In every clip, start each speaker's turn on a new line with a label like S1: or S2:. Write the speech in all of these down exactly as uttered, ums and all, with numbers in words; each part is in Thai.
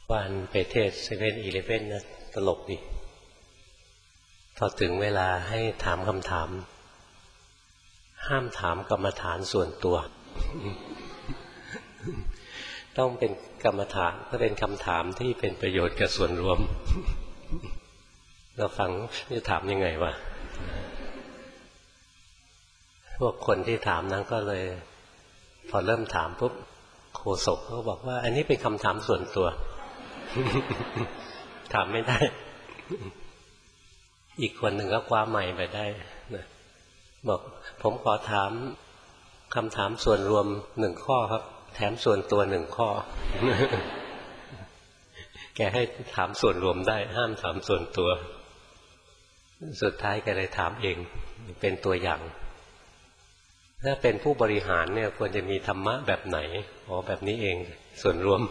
S1: วันไปเทศเซเว่นอีเลฟเว่นนะตลกดีพอถึงเวลาให้ถามคำถามห้ามถามกรรมฐานส่วนตัว ต้องเป็นกรรมฐานก็เป็นคำถามที่เป็นประโยชน์กับส่วนรวม เราฟังจะถามยังไงวะพวกคนที่ถามนั้นก็เลยพอเริ่มถามปุ๊บโฆษกเขาบอกว่าอันนี้เป็นคำถามส่วนตัว ถามไม่ได้ อีกคนหนึ่งก็คว้าไมค์ไปได้นะบอกผมขอถามคำถามส่วนรวมหนึ่งข้อครับแถมส่วนตัวหนึ่งข้อ แกให้ถามส่วนรวมได้ห้ามถามส่วนตัวสุดท้ายแกเลยถามเองเป็นตัวอย่างถ้าเป็นผู้บริหารเนี่ยควรจะมีธรรมะแบบไหนอ๋อแบบนี้เองส่วนรวม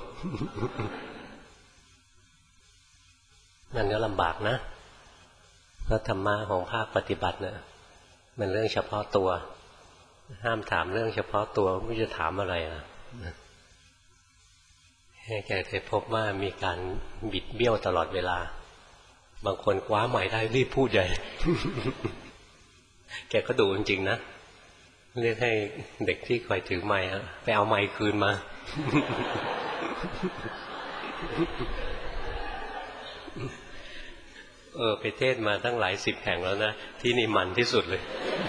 S1: มันก็ลำบากนะเพราะธรรมะของภาคปฏิบัติเนี่ยมันเรื่องเฉพาะตัวห้ามถามเรื่องเฉพาะตัวไม่จะถามอะไรอ่ะให้แกเคยพบว่ามีการบิดเบี้ยวตลอดเวลาบางคนคว้าไมค์ได้รีบพูดใหญ่ แกก็ดูจริงๆนะเรียกให้เด็กที่คอยถือไมค์ไปเอาไมค์คืนมา เออไปเทศมาตั้งหลายสิบแห่งแล้วนะที่นี่มันที่สุดเลย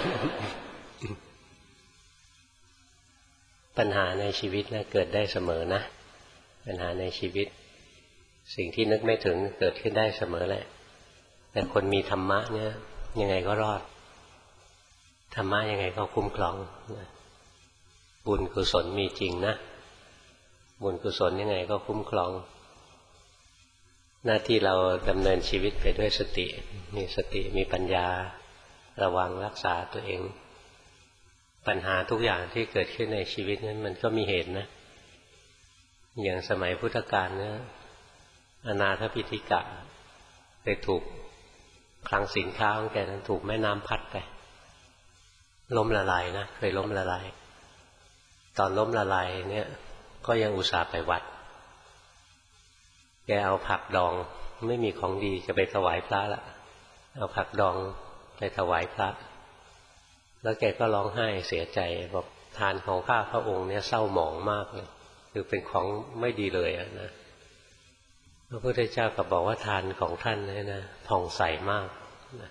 S1: ปัญหาในชีวิตนะเกิดได้เสมอนะปัญหาในชีวิตสิ่งที่นึกไม่ถึงเกิดขึ้นได้เสมอแหละแต่คนมีธรรมะเนี่ยยังไงก็รอดธรรมะยังไงก็คุ้มครองบุญกุศลมีจริงนะบุญกุศลยังไงก็คุ้มครองหน้าที่เราดำเนินชีวิตไปด้วยสติมีสติมีปัญญาระวังรักษาตัวเองปัญหาทุกอย่างที่เกิดขึ้นในชีวิตนั้นมันก็มีเหตุนะอย่างสมัยพุทธกาลเนี่ยอนาถปิฎกะไปถูกคลังสินค้าของแกนั้นถูกแม่น้ำพัดไปล้มละลายนะเคยล้มละลายตอนล้มละลายเนี่ยก็ยังอุตส่าห์ไปวัดแกเอาผักดองไม่มีของดีจะไปถวายพระละเอาผักดองไปถวายพระแล้วแกก็ร้องไห้เสียใจบอกทานของข้าพระองค์เนี่ยเศร้าหมองมากเลยคือเป็นของไม่ดีเลยอะนะพระพุทธเจ้าก็บอกว่าทานของท่านเนี่ยนะผ่องใสมากนะ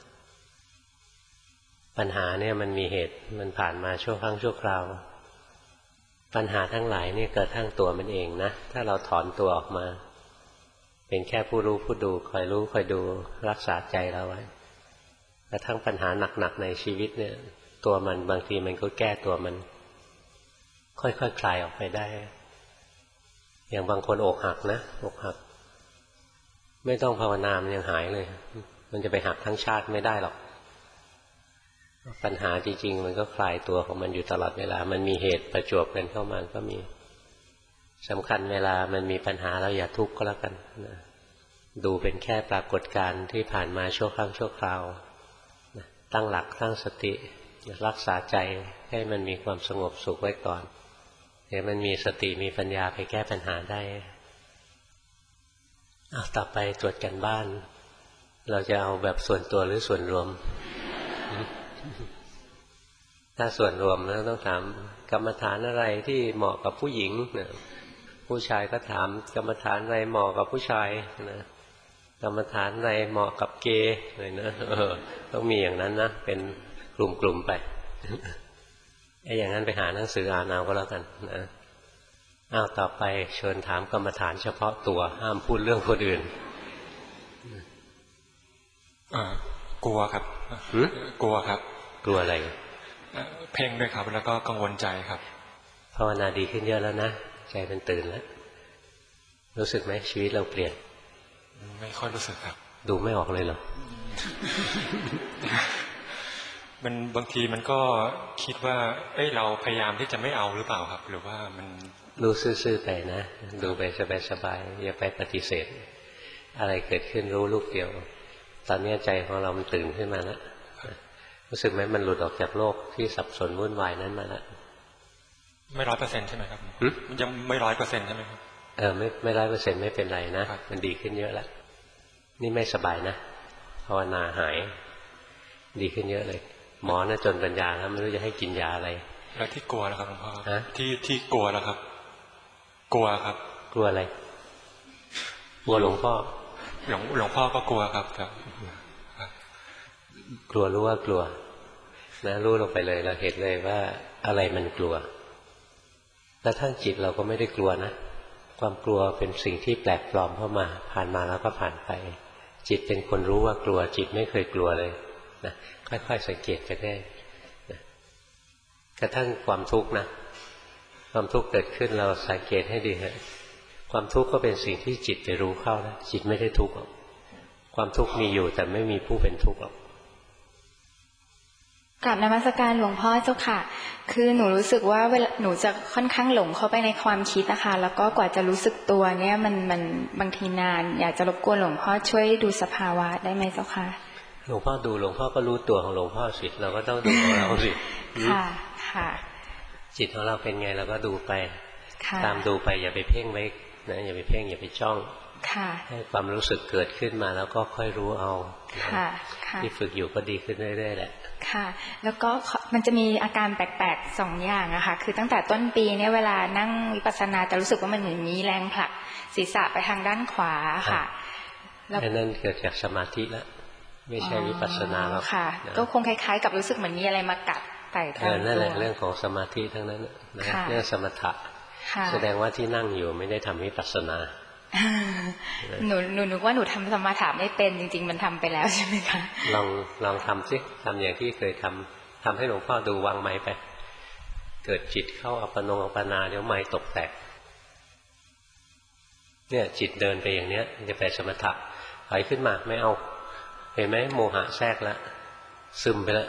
S1: ปัญหาเนี่ยมันมีเหตุมันผ่านมาชั่วครั้งชั่วคราวปัญหาทั้งหลายนี่เกิดทั้งตัวมันเองนะถ้าเราถอนตัวออกมาเป็นแค่ผู้รู้ผู้ดูคอยรู้คอยดูรักษาใจเราไว้กระทั่งปัญหาหนักๆในชีวิตเนี่ยตัวมันบางทีมันก็แก้ตัวมันค่อยๆ ค, คลายออกไปได้อย่างบางคนอกหักนะอกหักไม่ต้องภาวนามันยังหายเลยมันจะไปหักทั้งชาติไม่ได้หรอกปัญหาจริงๆมันก็คลายตัวของมันอยู่ตลอดเวลามันมีเหตุประจวบกันเข้ามาก็มีสำคัญเวลามันมีปัญหาเราอย่าทุกข์ก็แล้วกันนะดูเป็นแค่ปรากฏการณ์ที่ผ่านมาชั่วครั้งชั่วคราวนะตั้งหลักตั้งสติรักษาใจให้มันมีความสงบสุขไว้ก่อนเดี๋ยวมันมีสติมีปัญญาไปแก้ปัญหาได้เอาต่อไปตรวจกันบ้านเราจะเอาแบบส่วนตัวหรือส่วนรวม ถ้าส่วนรวมแล้วต้องถามกรรมฐานอะไรที่เหมาะกับผู้หญิงนะผู้ชายก็ถามกรรมฐานอะไรเหมาะกับผู้ชายนะกรรมฐานอะไรเหมาะกับเกย์อะไรนะเออต้องมีอย่างนั้นนะเป็นกลุ่มๆไปไอ้อย่างนั้นไปหาหนังสืออ่านเอาก็แล้วกันนะอ้าวต่อไปเชิญถามกรรมฐานเฉพาะตัวห้ามพูดเรื่องคนอื่น
S2: เออกลัวครับกลัวครับ
S1: กลัวอะไร
S2: เพ่งด้วยครับแล้วก็กังวลใจครับ
S1: ภาวนาดีขึ้นเยอะแล้วนะใจมันตื่นแล้วรู้สึกไหมชีวิตเราเปลี่ยน
S2: ไม่ค่อยรู้สึกครับ
S1: ดูไม่ออกเลยเหรอ
S2: มันบางทีมันก็คิดว่าเอ้ยเราพยายามที่จะไม่เอาหรือเปล่าครับหรือว่ามัน
S1: รู้ซื่อๆไปนะดูไปสบายๆอย่าไปปฏิเสธอะไรเกิดขึ้นรู้ลูกเดียวตอนนี้ใจของเรามันตื่นขึ้นมาแล้วรู้สึกไหมมันหลุดออกจากโลกที่สับสนวุ่นวายนั้นมาแล้ว
S2: ไม่ร้อยเปอร์เซ็นต์ใช่ไหมครับมันยังไม่ร้อยเปอร์เซ็นต์ใช่ไหมครับ
S1: เออไม่ไม่ร้อยเปอร์เซ็นต์ไม่เป็นไรนะมันดีขึ้นเยอะแล้วนี่ไม่สบายนะภาวนาหายดีขึ้นเยอะเลยหมอน่ะจนปัญญาแล้วไม่รู้จะให้กินยาอะไร
S2: แล้วที่กลัวแล้วครับหลวงพ่อที่ที่กลัวแล้วครับกลัวครับ
S1: กลัวอะไรกลัวหลวงพ่อ
S2: หลวงหลวงพ่อก็กลัวครับครับ
S1: กลัวรู้ว่ากลัวนะรู้ลงไปเลยเราเห็นเลยว่าอะไรมันกลัวแล้วทั้งจิตเราก็ไม่ได้กลัวนะความกลัวเป็นสิ่งที่แปลกปลอมเข้ามาผ่านมาแล้วก็ผ่านไปจิตเป็นคนรู้ว่ากลัวจิตไม่เคยกลัวเลยนะค่อยๆสังเกตไปได้นะกระทั่งความทุกข์นะความทุกข์เกิดขึ้นเราสังเกตให้ดีฮะความทุกข์ก็เป็นสิ่งที่จิตไปรู้เข้านะจิตไม่ได้ทุกข์หรอกความทุกข์มีอยู่แต่ไม่มีผู้เป็นทุกข์หรอก
S3: กราบนมัสการหลวงพ่อเจ้าค่ะคือหนูรู้สึกว่าเวลาหนูจะค่อนข้างหลงเข้าไปในความคิดนะคะแล้วก็กว่าจะรู้สึกตัวเนี่ยมันมันบางทีนานอยากจะรบกวนหลวงพ่อช่วยดูสภาวะได้ไหมเจ้าค่ะ
S1: หลวงพ่อดูหลวงพ่อก็รู้ตัวของหลวงพ่อสิเราก็ต้องดูของเราสิ
S3: ค่ะค่ะ
S1: จิตของเราเป็นไงเราก็ดูไปตามดูไปอย่าไปเพ่งไว้นะอย่าไปเพ่งอย่าไปจ้องให้ความรู้สึกเกิดขึ้นมาแล้วก็ค่อยรู้เอาที่ฝึกอยู่ก็ดีขึ้นเรื่อยๆแหละ
S3: ค่ะแล้วก็มันจะมีอาการแปลกๆสองอย่างอะค่ะคือตั้งแต่ต้นปีเนี่ยเวลานั่งวิปัสสนาจะรู้สึกว่ามันเหมือนมีแรงผลักศีรษะไปทางด้านขวาค่ะ
S1: แล้วนั่นเกิดจากสมาธิแล้วไม่ใช่วิปัสสนาหรอก
S3: ค่ะก็คงคล้ายๆกับรู้สึกเหมือนมีอะไรมากัดไต่ตามตัว
S1: นั่นแหละเรื่องของสมาธิทั้งนั้นนะเรื่องสมถะแสดงว่าที่นั่งอยู่ไม่ได้ทำวิปัสสนา
S3: หนูหนูนึกว่าหนูทำสมาธิไม่เป็นจริงๆมันทำไปแล้วใช่ไหมคะ
S1: ลองลองทำสิทำอย่างที่เคยทำทำให้หลวงพ่อดูวางไม้ไปเกิดจิตเข้าอัปปนงอัปปนาเดี๋ยวไม้ตกแตกเนี่ยจิตเดินไปอย่างเนี้ยจะไปสมถะถอยขึ้นมาไม่เอาเห็นไหมโมหะแทรกแล้วซึมไปแล้ว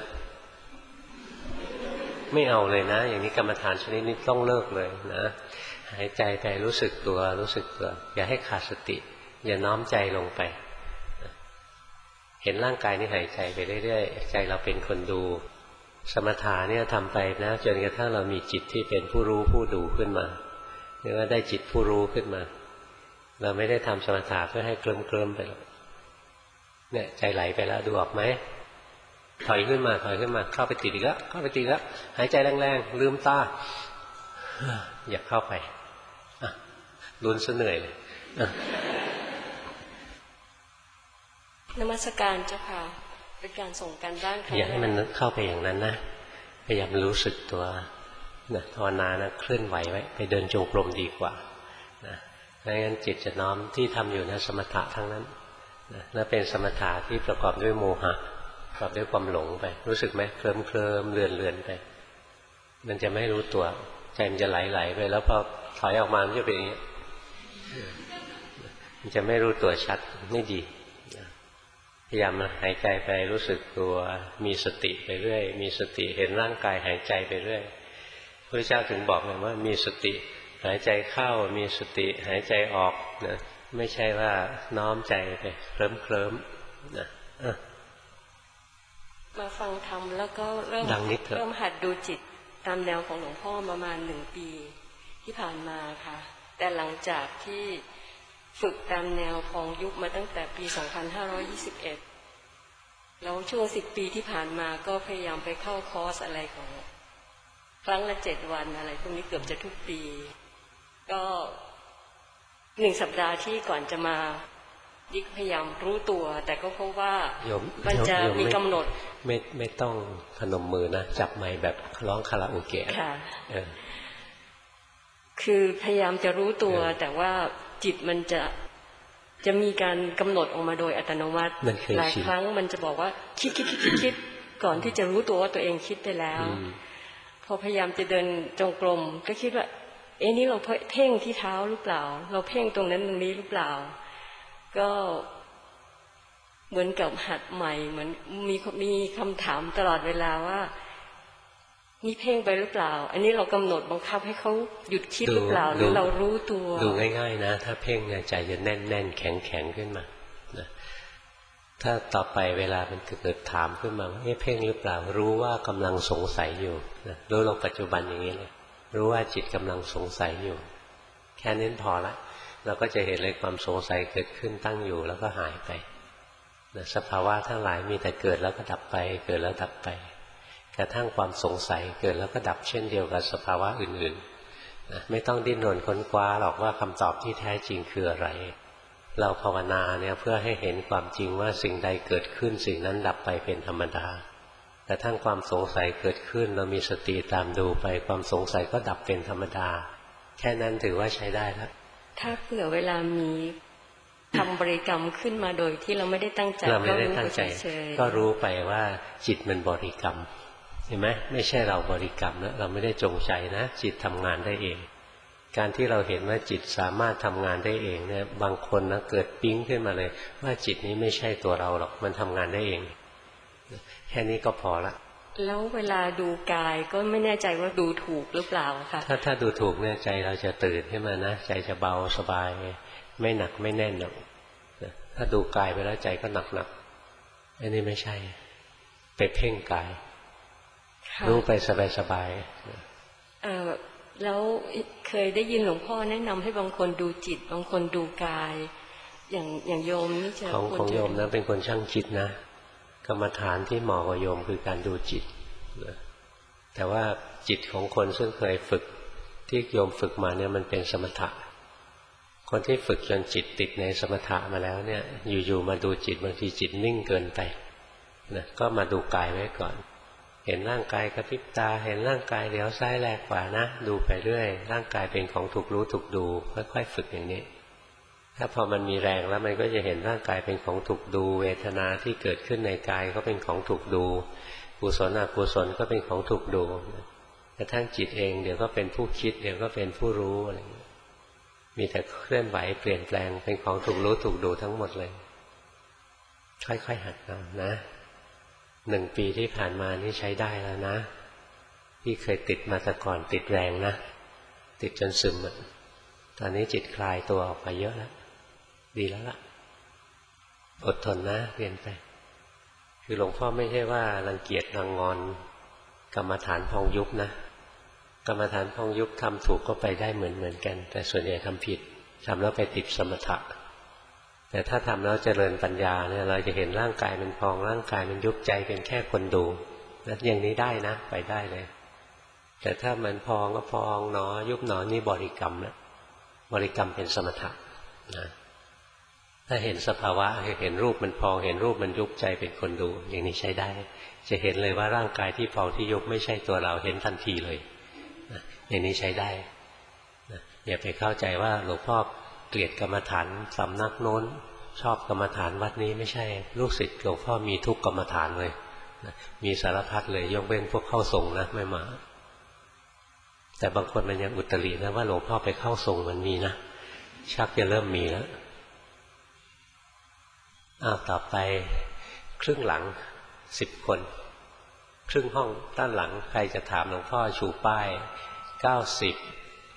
S1: ไม่เอาเลยนะอย่างนี้กรรมฐานชนิดนี้ต้องเลิกเลยนะหายใจไปรู้สึกตัวรู้สึกตัวอย่าให้ขาดสติอย่าน้อมใจลงไปเห็นร่างกายนี้หายใจไปเรื่อยๆใจเราเป็นคนดูสมถะเนี่ยทำไปนะจนกระทั่งเรามีจิตที่เป็นผู้รู้ผู้ดูขึ้นมาเรียกว่าได้จิตผู้รู้ขึ้นมาเราไม่ได้ทำสมถะเพื่อให้เคลิ้มเคลิ้มไปหรอกเนี่ยใจไหลไปแล้วดูออกไหมถอยขึ้นมาถอยขึ้นมาเข้าไปติดอีกแล้วเข้าไปติดแล้วหายใจแรงๆลืมตาอย่าเข้าไปลุ้นซะเหนื่อยเลย
S4: นมัสการเจ้าค่ะเป็นการส่งกันบ้าน
S1: อย่าให้มันเข้าไปอย่างนั้นนะพยายามรู้สึกตัวนะภาวนานะเคลื่อนไหวไว้ไปเดินจงกรมดีกว่านะไม่งั้นจิตจะน้อมที่ทำอยู่นะสมถะทั้งนั้นนะและเป็นสมถะที่ประกอบด้วยโมหะประกอบด้วยความหลงไปรู้สึกไหมเคลิ้มเคลิ้มเลือนเลือนไปมันจะไม่รู้ตัวใจมันจะไหลๆไปแล้วพอถอยออกมามันจะเป็นอย่างนี้มันจะไม่รู้ตัวชัดไม่ดีพยายามหายใจไปรู้สึกตัวมีสติไปเรื่อยมีสติเห็นร่างกายหายใจไปเรื่อยพระเจ้าถึงบอกเลยว่ามีสติหายใจเข้ามีสติหายใจออกนะไม่ใช่ว่าน้อมใจไปเคลิ้มเคลิ้มนะ
S4: มาฟังธรรมแล้วก็เริ่มเริ่มหัดดูจิตตามแนวของหลวงพ่อประมาณหนึ่งปีที่ผ่านมาค่ะแต่หลังจากที่ฝึกตามแนวของยุคมาตั้งแต่ปีสองพันห้าร้อยยี่สิบเอ็ดแล้วช่วงสิบปีที่ผ่านมาก็พยายามไปเข้าคอร์สอะไรของครั้งละเจ็ดวันอะไรพวกนี้เกือบจะทุกปีก็หนึ่งสัปดาห์ที่ก่อนจะมาดิกพยายามรู้ตัวแต่ก็พบว่ามันจะมีกำหนด
S1: ไม่ไม่ต้องพนมมือนะจับไมค์แบบร้องคาราโอเกะ
S4: ค่ะคือพยายามจะรู้ตัวแต่ว่าจิตมันจะจะมีการกำหนดออกมาโดยอัตโนมัติหลายครั้งมันจะบอกว่าคิดคิดคิดคิดคิดก่อนที่จะรู้ตัวว่าตัวเองคิดไปแล้วพอพยายามจะเดินจงกรมก็คิดว่าเอ๊ะนี่เราเพ่งที่เท้าหรือเปล่าเราเพ่งตรงนั้นตรงนี้หรือเปล่าก็เหมือนกับหัดใหม่เหมือนมีมีคำถามตลอดเวลาว่ามีเพ่งไปหรือเปล่าอันนี้เรากำหนดบังคับให้เขาหยุดคิดหรือเปล่าหรือเรารู้ตัว
S1: ดูง่ายๆนะถ้าเพ่งเนี่ยใจจะแน่นๆแข็งๆขึ้นมานะถ้าต่อไปเวลามันเกิดถามขึ้นมาว่าเอ๊ะเพ่งหรือเปล่ารู้ว่ากำลังสงสัยอยู่นะรู้ลงปัจจุบันอย่างนี้เลยรู้ว่าจิตกำลังสงสัยอยู่แค่นี้พอละเราก็จะเห็นเลยความสงสัยเกิดขึ้นตั้งอยู่แล้วก็หายไปนะสภาวะทั้งหลายมีแต่เกิดแล้วก็ดับไปเกิดแล้วดับไปกระทั่งความสงสัยเกิดแล้วก็ดับเช่นเดียวกับสภาวะอื่นๆนะไม่ต้องดิ้นรนค้นคว้าหรอกว่าคำตอบที่แท้จริงคืออะไรเราภาวนาเนี่ยเพื่อให้เห็นความจริงว่าสิ่งใดเกิดขึ้นสิ่งนั้นดับไปเป็นธรรมดากระทั่งความสงสัยเกิดขึ้นเรามีสติตามดูไปความสงสัยก็ดับเป็นธรรมดาแค่นั้นถือว่าใช้ได้แล้ว
S4: ถ้าเผื่อเวลามีทำบริกรรมขึ้นมาโดยที่เราไม่ได้ตั้งใจ
S1: เราไม่ได้ตั้งใจก็รู้ไปว่าจิตมันบริกรรมเห็นไหมไม่ใช่เราบริกรรมนะเราไม่ได้จงใจนะจิตทำงานได้เองการที่เราเห็นว่าจิตสามารถทำงานได้เองเนี่ยบางคนนะเกิดปิ๊งขึ้นมาเลยว่าจิตนี้ไม่ใช่ตัวเราหรอกมันทำงานได้เองแค่นี้ก็พอละ
S4: แล้วเวลาดูกายก็ไม่แน่ใจว่าดูถูกหรือเปล่าค่ะ
S1: ถ้าถ้าดูถูกเนี่ยใจเราจะตื่นขึ้นมานะใจจะเบาสบายไม่หนักไม่แน่นหรอกถ้าดูกายไปแล้วใจก็หนักหนักอันนี้ไม่ใช่ไปเพ่งกายรู้ไปสบายสบาย
S4: เออแล้วเคยได้ยินหลวงพ่อแนะนำให้บางคนดูจิตบางคนดูกายอย่างอย่างโยมนี่จะ
S1: ของของโยมนะเป็นคนช่างจิตนะกรรมฐานที่เหมาะกับโยมคือการดูจิตแต่ว่าจิตของคนซึ่งเคยฝึกที่โยมฝึกมาเนี่ยมันเป็นสมถะคนที่ฝึกจนจิตติดในสมถะมาแล้วเนี่ยอยู่ๆมาดูจิตบางทีจิตนิ่งเกินไปนะก็มาดูกายไว้ก่อนเห็นร่างกายกระพริบตาเห็นร่างกายเดี๋ยวซ้ายแลกขวานะดูไปเรื่อยร่างกายเป็นของถูกรู้ถูกดูค่อยๆฝึกอย่างนี้ถ้าพอมันมีแรงแล้วมันก็จะเห็นร่างกายเป็นของถูกดูเวทนาที่เกิดขึ้นในกายก็เป็นของถูกดูกุศลอกุศลก็เป็นของถูกดูกระทั่งจิตเองเดี๋ยวก็เป็นผู้คิดเดี๋ยวก็เป็นผู้รู้อะไรอย่างนี้มีแต่เคลื่อนไหวเปลี่ยนแปลงเป็นของถูกรู้ถูกดูทั้งหมดเลยค่อยๆหัดเอานะหนึ่งปีที่ผ่านมานี่ใช้ได้แล้วนะที่เคยติดมาแต่ก่อนติดแรงนะติดจนซึมอะตอนนี้จิตคลายตัวออกไปเยอะแล้วดีแล้วล่ะอดทนนะเรียนไปคือหลวงพ่อไม่ใช่ว่ารังเกียจรังงอนกรรมฐานพองยุบนะกรรมฐานพองยุบทำถูกก็ไปได้เหมือนเหมือนกันแต่ส่วนใหญ่ทำผิดทำแล้วไปติดสมถะแต่ถ้าทำแล้วเจริญปัญญาเนี่ยเราจะเห็นร่างกายมันพองร่างกายมันยุบใจเป็นแค่คนดูนะอย่างนี้ได้นะไปได้เลยแต่ถ้ามันพองก็พองหนอยุบหนอนี่บริกรรมนะบริกรรมเป็นสมถะนะถ้าเห็นสภาวะเห็นรูปมันพองเห็นรูปมันยุบใจเป็นคนดูอย่างนี้ใช้ได้จะเห็นเลยว่าร่างกายที่พองที่ยุบไม่ใช่ตัวเราเห็นทันทีเลยนะอย่างนี้ใช้ได้นะอย่าไปเข้าใจว่าหลวงพ่อเกลียดกรรมฐานสำนักโน้นชอบกรรมฐานวัดนี้ไม่ใช่ลูกศิษย์หลวงพ่อมีทุกกรรมฐานเลยนะมีสารพัดเลยยกเว้นพวกเข้าทรงนะไม่มาแต่บางคนมันยังอุตรินะว่าหลวงพ่อไปเข้าทรงมันมีนะชักจะเริ่มมีแล้วอ้าวต่อไปครึ่งหลังสิบคนครึ่งห้องด้านหลังใครจะถามหลวงพ่อชูป้ายเก้าสิบ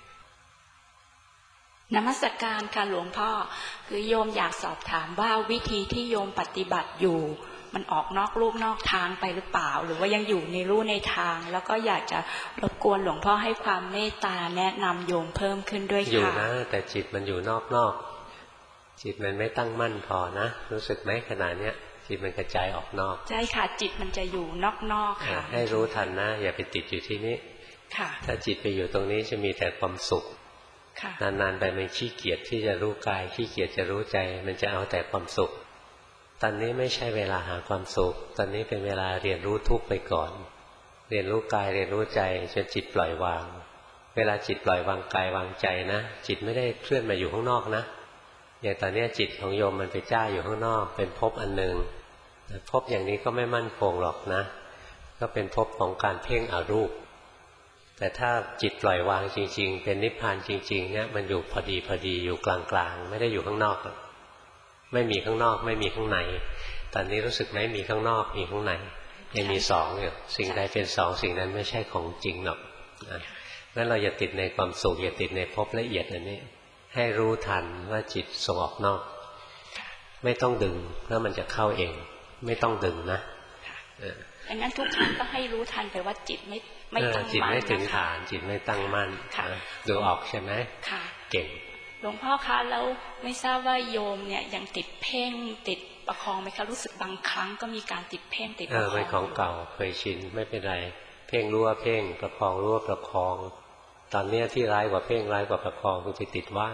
S5: นมัสการค่ะหลวงพ่อคือโยมอยากสอบถามว่าวิธีที่โยมปฏิบัติอยู่มันออกนอกรูปนอกทางไปหรือเปล่าหรือว่ายังอยู่ในรูในทางแล้วก็อยากจะรบกวนหลวงพ่อให้ความเมตตาแนะนำโยมเพิ่มขึ้นด้วยค่ะ
S1: อยู่นะแต่จิตมันอยู่นอกๆจิตมันไม่ตั้งมั่นพอนะรู้สึกไหมขณะเนี้ยจิตมันกระจายออกนอก
S5: ใช่ค่ะจิตมันจะอยู่นอกๆค่ะ
S1: ให้รู้ทันนะอย่าไปติดอยู่ที่นี้ค่ะถ้าจิตไปอยู่ตรงนี้จะมีแต่ความสุขนานๆไปมันขี้เกียจที่จะรู้กายขี้เกียจจะรู้ใจมันจะเอาแต่ความสุขตอนนี้ไม่ใช่เวลาหาความสุขตอนนี้เป็นเวลาเรียนรู้ทุกข์ไปก่อนเรียนรู้กายเรียนรู้ใจจนจิตปล่อยวางเวลาจิตปล่อยวางกายวางใจนะจิตไม่ได้เคลื่อนมาอยู่ข้างนอกนะอย่างตอนนี้จิตของโยมมันไปจ้าอยู่ข้างนอกเป็นภพอันหนึ่งภพอย่างนี้ก็ไม่มั่นคงหรอกนะก็เป็นภพของการเพ่งอรูปแต่ถ้าจิตปล่อยวางจริงๆเป็นนิพพานจริงๆเนี่ยมันอยู่พอดีพอดีอยู่กลางๆไม่ได้อยู่ข้างนอกไม่มีข้างนอกไม่มีข้างในตอนนี้รู้สึกไหมมีข้างนอกมีข้างในยังมีสองอยู่สิ่งใดเป็นสองสิ่งนั้นไม่ใช่ของจริงหรอกนะงั้นเราอย่าติดในความสุขอย่าติดในภพละเอียดอันนี้ให้รู้ทันว่าจิตส่งออกนอกไม่ต้องดึงแล้วมันจะเข้าเองไม่ต้องดึงนะ
S5: ดังนั้นทุกครั้งก็ให้รู้ทันไปว่าจิตไม่ไม่ตั้งมั่น
S1: จิตไม่ถึงฐานจิตไม่ตั้งมั่นดูออกใช่ไหมเก่ง
S5: หลวงพ่อคะแล้วไม่ทราบว่าโยมเนี่ยยังติดเพ่งติดประคองไหมคะรู้สึกบางครั้งก็มีการติดเพ่งติดประคองเออเป็น
S1: ของเก่าเคยชินไม่เป็นไรเพ่งรู้ว่าเพ่งประคองรู้ว่าประคองตอนนี้ที่ร้ายกว่าเพ่งร้ายกว่าประคองคือไปติดว่าง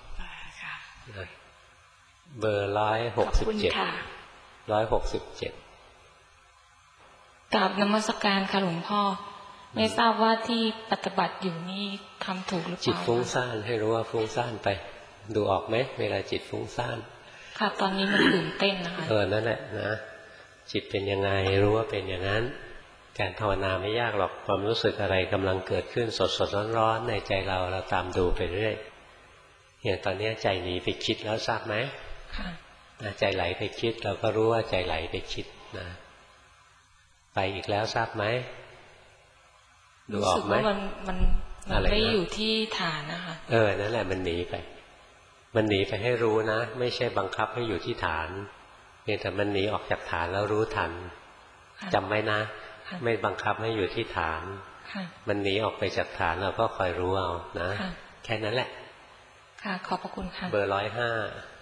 S1: เบอร์ร้อยหกสิบเจ็ดร้อยหกสิบเจ็ด
S6: กราบนมัสการค่ะหลวงพ่อไม่ทราบว่าที่ปฏิบัติอยู่นี่ทำถูกหรือเปล่า
S1: จิตฟุ้งซ่านให้รู้ว่าฟุ้งซ่านไปดูออกไหมเวลาจิตฟุ้งซ่าน
S6: ค่ะตอนนี้มันตื่นเต้นนะคะ
S1: เออนั่นแหละนะจิตเป็นยังไงรู้ว่าเป็นอย่างนั้นการภาวนาไม่ยากหรอกความรู้สึกอะไรกำลังเกิดขึ้นสดสดร้อนๆในใจเราเราตามดูไปเรื่อยอย่างตอนนี้ใจหนีไปคิดแล้วทราบไหม
S6: ค่ะ
S1: ใจไหลไปคิดเราก็รู้ว่าใจไหลไปคิดนะไปอีกแล้วทราบไหมดูออกไหม
S6: มันมันมันไม่อยู่ที่ฐานนะคะ
S1: เออนั่นแหละมันหนีไปมันหนีไปให้รู้นะไม่ใช่บังคับให้อยู่ที่ฐานเพียงแต่มันหนีออกจากฐานแล้วรู้ทันจำไว้นะไม่บังคับให้อยู่ที่ฐานมันหนีออกไปจากฐานเราก็คอยรู้เอานะแค่นั้นแหละ
S6: ค่ะขอบพระคุณค่ะ
S1: เบอร์ร้อยห้า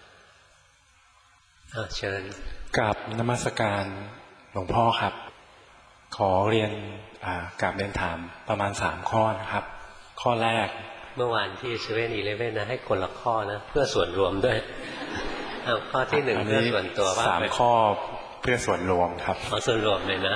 S1: เชิญ
S2: กับนมัสการหลวงพ่อครับขอเรียนกราบเรียนถามประมาณสามข้อนะครับข้อแรก
S1: เมื่อวานที่เซเว่นอีเลฟเว่นนะให้คนละข้อนะเพื่อส่วนรวมด้วยเอาข้อที่หนึ่งเพื่อส่วนตัวว่า
S2: สามข้อเพื่อส่วนรวมครับ
S1: ขอส่วนรวมเลยนะ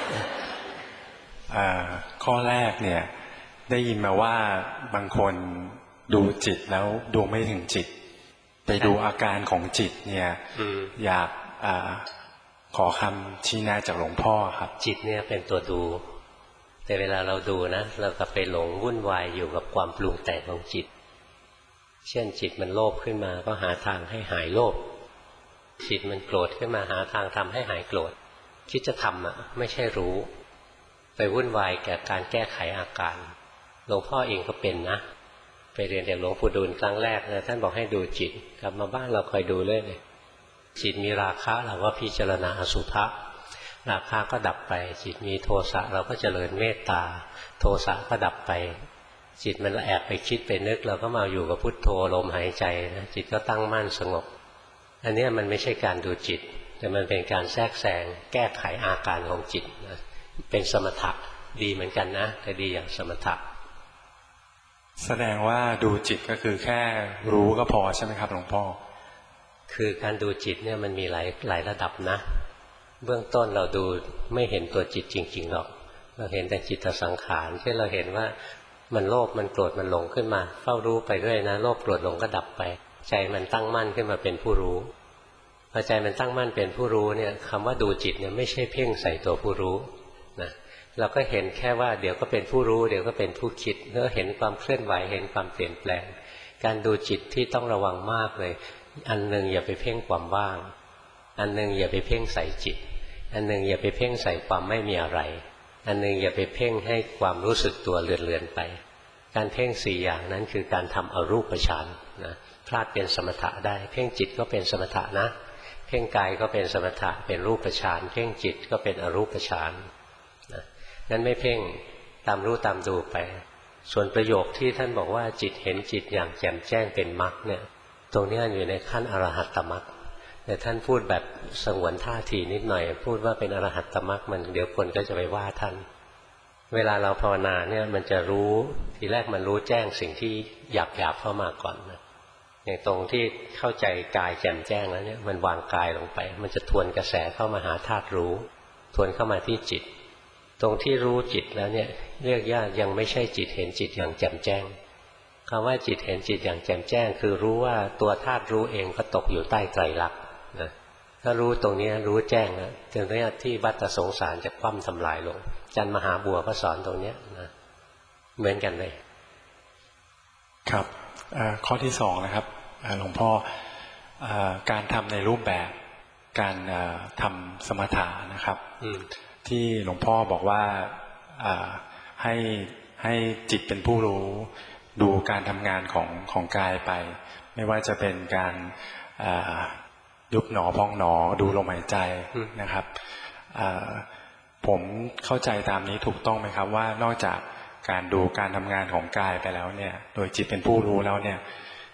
S2: ข้อแรกเนี่ยได้ยินมาว่าบางคนดูจิตแล้วดูไม่ถึงจิตไปดูอาการของจิตเนี่ยอยากขอคำชี้แนะจากหลวงพ่อครับ
S1: จิตเนี่ยเป็นตัวดูแต่เวลาเราดูนะเราก็ไปหลงวุ่นวายอยู่กับความปรุงแต่งของจิตเช่นจิตมันโลภขึ้นมาก็หาทางให้หายโลภจิตมันโกรธขึ้นมาหาทางทำให้หายโกรธคิดจะทำอ่ะไม่ใช่รู้ไปวุ่นวายแก่การแก้ไขอาการหลวงพ่อเองก็เป็นนะไปเรียนจากหลวงปู่ดูลครั้งแรกนะท่านบอกให้ดูจิตกลับมาบ้านเราคอยดูเรื่อยเลยจิตมีราคะเราก็พิจารณาอสุภะราคะก็ดับไปจิตมีโทสะเราก็เจริญเมตตาโทสะก็ดับไปจิตมันแอบไปคิดไปนึกเราก็มาอยู่กับพุทโธลมหายใจนะจิตก็ตั้งมั่นสงบอันนี้มันไม่ใช่การดูจิตแต่มันเป็นการแทรกแซงแก้ไขอาการของจิตนะเป็นสมถะดีเหมือนกันนะแต่ดีอย่างสมถะ
S2: แสดงว่าดูจิตก็คือแค่รู้ก็พอใช่ไหมครับหลวงพ่อ
S1: คือการดูจิตเนี่ยมันมีหลายหลายระดับนะเบื้องต้นเราดูไม่เห็นตัวจิตจริงๆหรอกเราเห็นแต่จิตสังขารเช่นเราเห็นว่ามันโลภมันโกรธมันหลงขึ้นมาเฝ้ารู้ไปเรื่อยนะโลภโกรธหลงก็ดับไปใจมันตั้งมั่นขึ้นมาเป็นผู้รู้พอใจมันตั้งมั่นเป็นผู้รู้เนี่ยคำว่าดูจิตเนี่ยไม่ใช่เพ่งใส่ตัวผู้รู้นะเราก็เห็นแค่ว่าเดี๋ยวก็เป็นผู้รู้เดี๋ยวก็เป็นผู้คิดแล้วเห็นความเคลื่อนไหวเห็นความเปลี่ยนแปลงการดูจิตที่ต้องระวังมากเลยอันหนึ่งอย่าไปเพ่งความว่างอันหนึ่งอย่าไปเพ่งใส่จิตอันหนึ่งอย่าไปเพ่งใส่ความไม่มีอะไรอันหนึ่งอย่าไปเพ่งให้ความรู้สึกตัวเลือนๆไปการเพ่งสี่อย่างนั้นคือการทำอรูปฌานนะพลาดเป็นสมถะได้เพ่งจิตก็เป็นสมถะนะเพ่งกายก็เป็นสมถะเป็นรูปฌานเพ่งจิตก็เป็นอรูปฌานนะนั้นไม่เพ่งตามรู้ตามดูไปส่วนประโยคที่ท่านบอกว่าจิตเห็นจิตอย่างแจ่มแจ้งเป็นมรรคเนี่ยตรงนี้อยู่ในขั้นอรหัตตมรรคแต่ท่านพูดแบบสงวนท่าทีนิดหน่อยพูดว่าเป็นอรหัตตมรรคมันเดี๋ยวคนก็จะไปว่าท่านเวลาเราภาวนาเนี่ยมันจะรู้ทีแรกมันรู้แจ้งสิ่งที่หยาบหยาบเข้ามาก่อนนะอย่างตรงที่เข้าใจกายแจ่มแจ้งแล้วเนี่ยมันวางกายลงไปมันจะทวนกระแสเข้ามาหาธาตุรู้ทวนเข้ามาที่จิตตรงที่รู้จิตแล้วเนี่ยเรียกยากยังไม่ใช่จิตเห็นจิตอย่างแจ่มแจ้งคำว่าจิตเห็นจิตอย่างแจ่มแจ้งคือรู้ว่าตัวธาตุรู้เองก็ตกอยู่ใต้ไตรลักษณ์นะถ้ารู้ตรงนี้รู้แจ้งแล้วถึงนี้ที่วัฏสงสารจะคว่ำทำลายลงจันมหาบัวก็สอนตรงนี้นะเหมือนกันเลย
S2: ครับข้อที่สองนะครับหลวงพ่อการทำในรูปแบบการทำสมถะนะครับที่หลวงพ่อบอกว่าให้ให้จิตเป็นผู้รู้ดูการทำงานของของกายไปไม่ว่าจะเป็นการยุบหนอพองหนอดูลมหายใจนะครับผมเข้าใจตามนี้ถูกต้องไหมครับว่านอกจากการดูการทำงานของกายไปแล้วเนี่ยโดยจิตเป็นผู้รู้แล้วเนี่ย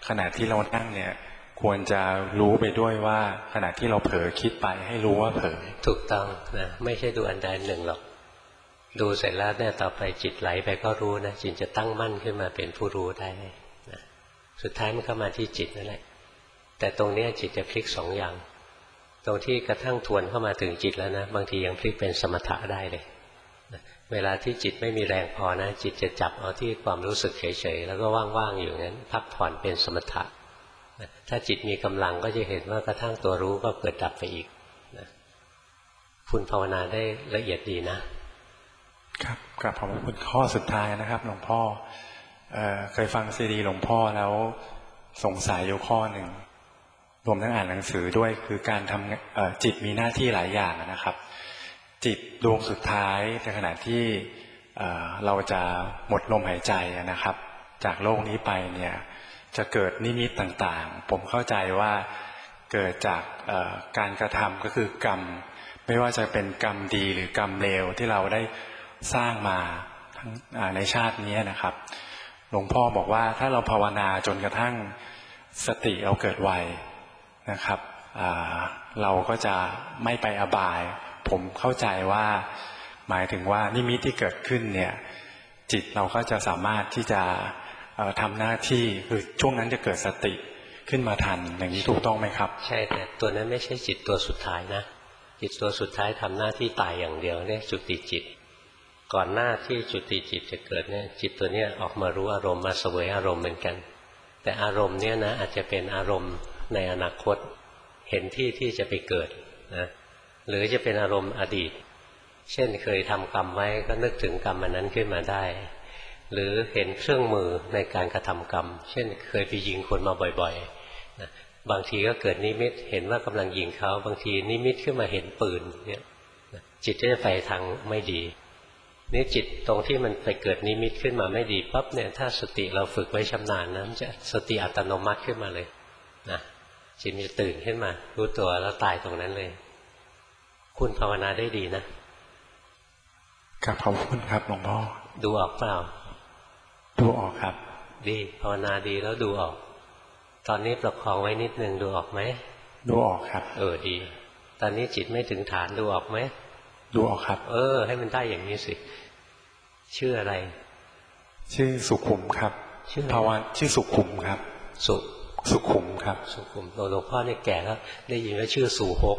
S2: ขณะที่เรานั่งเนี่ยควรจะรู้ไปด้วยว่าขณะที่เราเผลอคิดไปให้รู้ว่าเผลอ
S1: ถูกต้องนะไม่ใช่ดูอันใดหนึ่งหรอกดูเสร็จแล้วเนี่ยต่อไปจิตไหลไปก็รู้นะจิตจะตั้งมั่นขึ้นมาเป็นผู้รู้ได้นะสุดท้ายมันเข้ามาที่จิตนั่นแหละแต่ตรงนี้จิตจะพลิกสองอย่างตรงที่กระทั่งทวนเข้ามาถึงจิตแล้วนะบางทียังพลิกเป็นสมถะได้เลยนะเวลาที่จิตไม่มีแรงพอนะจิตจะจับเอาที่ความรู้สึกเฉยๆแล้วก็ว่างๆอยู่งั้นพักผ่อนเป็นสมถะนะถ้าจิตมีกำลังก็จะเห็นว่ากระทั่งตัวรู้ก็เกิดดับไปอีกนะคุณภาวนาได้ละเอียดดีนะครับ
S2: กลับขอบคุณข้อสุดท้ายนะครับหลวงพ่อ เอ่อ เคยฟังซีดีหลวงพ่อแล้วสงสัยอยู่ข้อหนึ่งรวมทั้งอ่านหนังสือด้วยคือการทำจิตมีหน้าที่หลายอย่างนะครับจิตดวงสุดท้ายในขณะที่เราจะหมดลมหายใจนะครับจากโลกนี้ไปเนี่ยจะเกิดนิมิตต่างๆผมเข้าใจว่าเกิดจากการกระทำก็คือกรรมไม่ว่าจะเป็นกรรมดีหรือกรรมเลวที่เราได้สร้างมาทั้งในชาตินี้นะครับหลวงพ่อบอกว่าถ้าเราภาวนาจนกระทั่งสติเราเกิดไวนะครับเราก็จะไม่ไปอบายผมเข้าใจว่าหมายถึงว่านิมิตที่เกิดขึ้นเนี่ยจิตเราก็จะสามารถที่จะทำหน้าที่คือช่วงนั้นจะเกิดสติขึ้นมาทันอย่างนี้ถูกต้องไหมครับ
S1: ใช่แต่ตัวนั้นไม่ใช่จิตตัวสุดท้ายนะจิตตัวสุดท้ายทำหน้าที่ตายอย่างเดียวเนี่ยจุติจิตก่อนหน้าที่จุติจิตจะเกิดเนี่ยจิตตัวเนี้ยออกมารู้อารมณ์มาเสวยอารมณ์เหมือนกันแต่อารมณ์เนี่ยนะอาจจะเป็นอารมณ์ในอนาคตเห็นที่ที่จะไปเกิดนะหรือจะเป็นอารมณ์อดีตเช่นเคยทำกรรมไว้ก็นึกถึงกรรมอันนั้นขึ้นมาได้หรือเห็นเครื่องมือในการกระทำกรรมเช่นเคยไปยิงคนมาบ่อยๆนะบางทีก็เกิดนิมิตเห็นว่ากำลังยิงเขาบางทีนิมิตขึ้นมาเห็นปืนเนี่ยจิตจะไปทางไม่ดีนี่จิตตรงที่มันไปเกิดนิมิตขึ้นมาไม่ดีปั๊บเนี่ยถ้าสติเราฝึกไว้ชำนาญนะมันจะสติอัตโนมัติขึ้นมาเลยนะจิตมันจะตื่นขึ้นมารู้ตัวแล้วตายตรงนั้นเลยคุณภาวนาได้ดีนะครับ
S2: ขอบคุณครับหลวงพ่อ
S1: ดูออกเปล่า
S2: ดูออกครับ
S1: ดีภาวนาดีแล้วดูออกตอนนี้ประคองไว้นิดนึงดูออกไหม
S2: ดูออกครับ
S1: เออดีตอนนี้จิตไม่ถึงฐานดูออกไหม
S2: ดูออกครับ
S1: เออให้มันได้อย่างนี้สิชื่ออะไร
S2: ชื่อสุขุมครับชื่อภาวะชื่อสุขุมครับ
S1: สุ
S2: สุขุมครับ
S1: สุขุมหลวงพ่อเนี่ยแก่แล้วได้ยินว่าชื่อสุหก